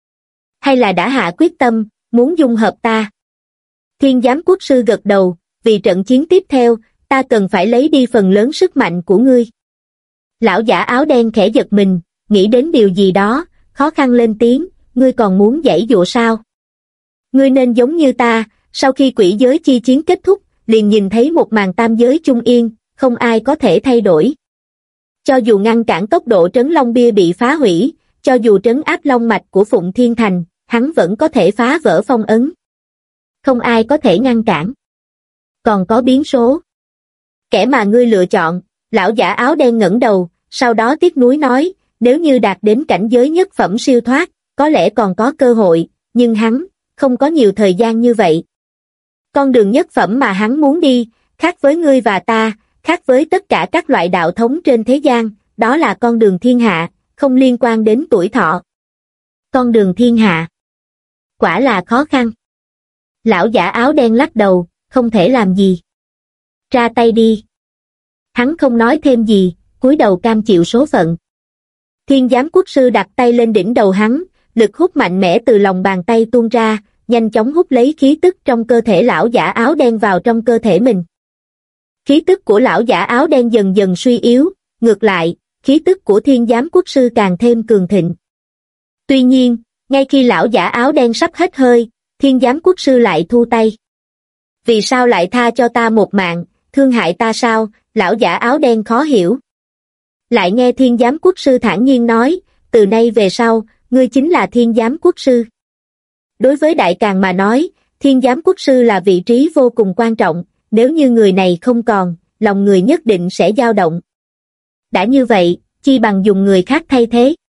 A: Hay là đã hạ quyết tâm, muốn dung hợp ta? Thiên giám quốc sư gật đầu, vì trận chiến tiếp theo, ta cần phải lấy đi phần lớn sức mạnh của ngươi. Lão giả áo đen khẽ giật mình, nghĩ đến điều gì đó, khó khăn lên tiếng, ngươi còn muốn giãy giụa sao? Ngươi nên giống như ta, sau khi quỷ giới chi chiến kết thúc, liền nhìn thấy một màn tam giới chung yên, không ai có thể thay đổi. Cho dù ngăn cản tốc độ trấn Long Bia bị phá hủy, cho dù trấn áp Long Mạch của Phụng Thiên Thành, hắn vẫn có thể phá vỡ phong ấn. Không ai có thể ngăn cản. Còn có biến số. Kẻ mà ngươi lựa chọn, lão giả áo đen ngẩng đầu, sau đó tiếc nuối nói, nếu như đạt đến cảnh giới nhất phẩm siêu thoát, có lẽ còn có cơ hội, nhưng hắn, không có nhiều thời gian như vậy. Con đường nhất phẩm mà hắn muốn đi, khác với ngươi và ta, khác với tất cả các loại đạo thống trên thế gian, đó là con đường thiên hạ, không liên quan đến tuổi thọ. Con đường thiên hạ. Quả là khó khăn. Lão giả áo đen lắc đầu, không thể làm gì. Ra tay đi. Hắn không nói thêm gì, cúi đầu cam chịu số phận. Thiên giám quốc sư đặt tay lên đỉnh đầu hắn, lực hút mạnh mẽ từ lòng bàn tay tuôn ra, nhanh chóng hút lấy khí tức trong cơ thể lão giả áo đen vào trong cơ thể mình. Khí tức của lão giả áo đen dần dần suy yếu, ngược lại, khí tức của thiên giám quốc sư càng thêm cường thịnh. Tuy nhiên, ngay khi lão giả áo đen sắp hết hơi, thiên giám quốc sư lại thu tay. Vì sao lại tha cho ta một mạng, thương hại ta sao? Lão giả áo đen khó hiểu. Lại nghe thiên giám quốc sư thản nhiên nói, từ nay về sau, ngươi chính là thiên giám quốc sư. Đối với Đại Càn mà nói, thiên giám quốc sư là vị trí vô cùng quan trọng, nếu như người này không còn, lòng người nhất định sẽ dao động. Đã như vậy, chi bằng dùng người khác thay thế.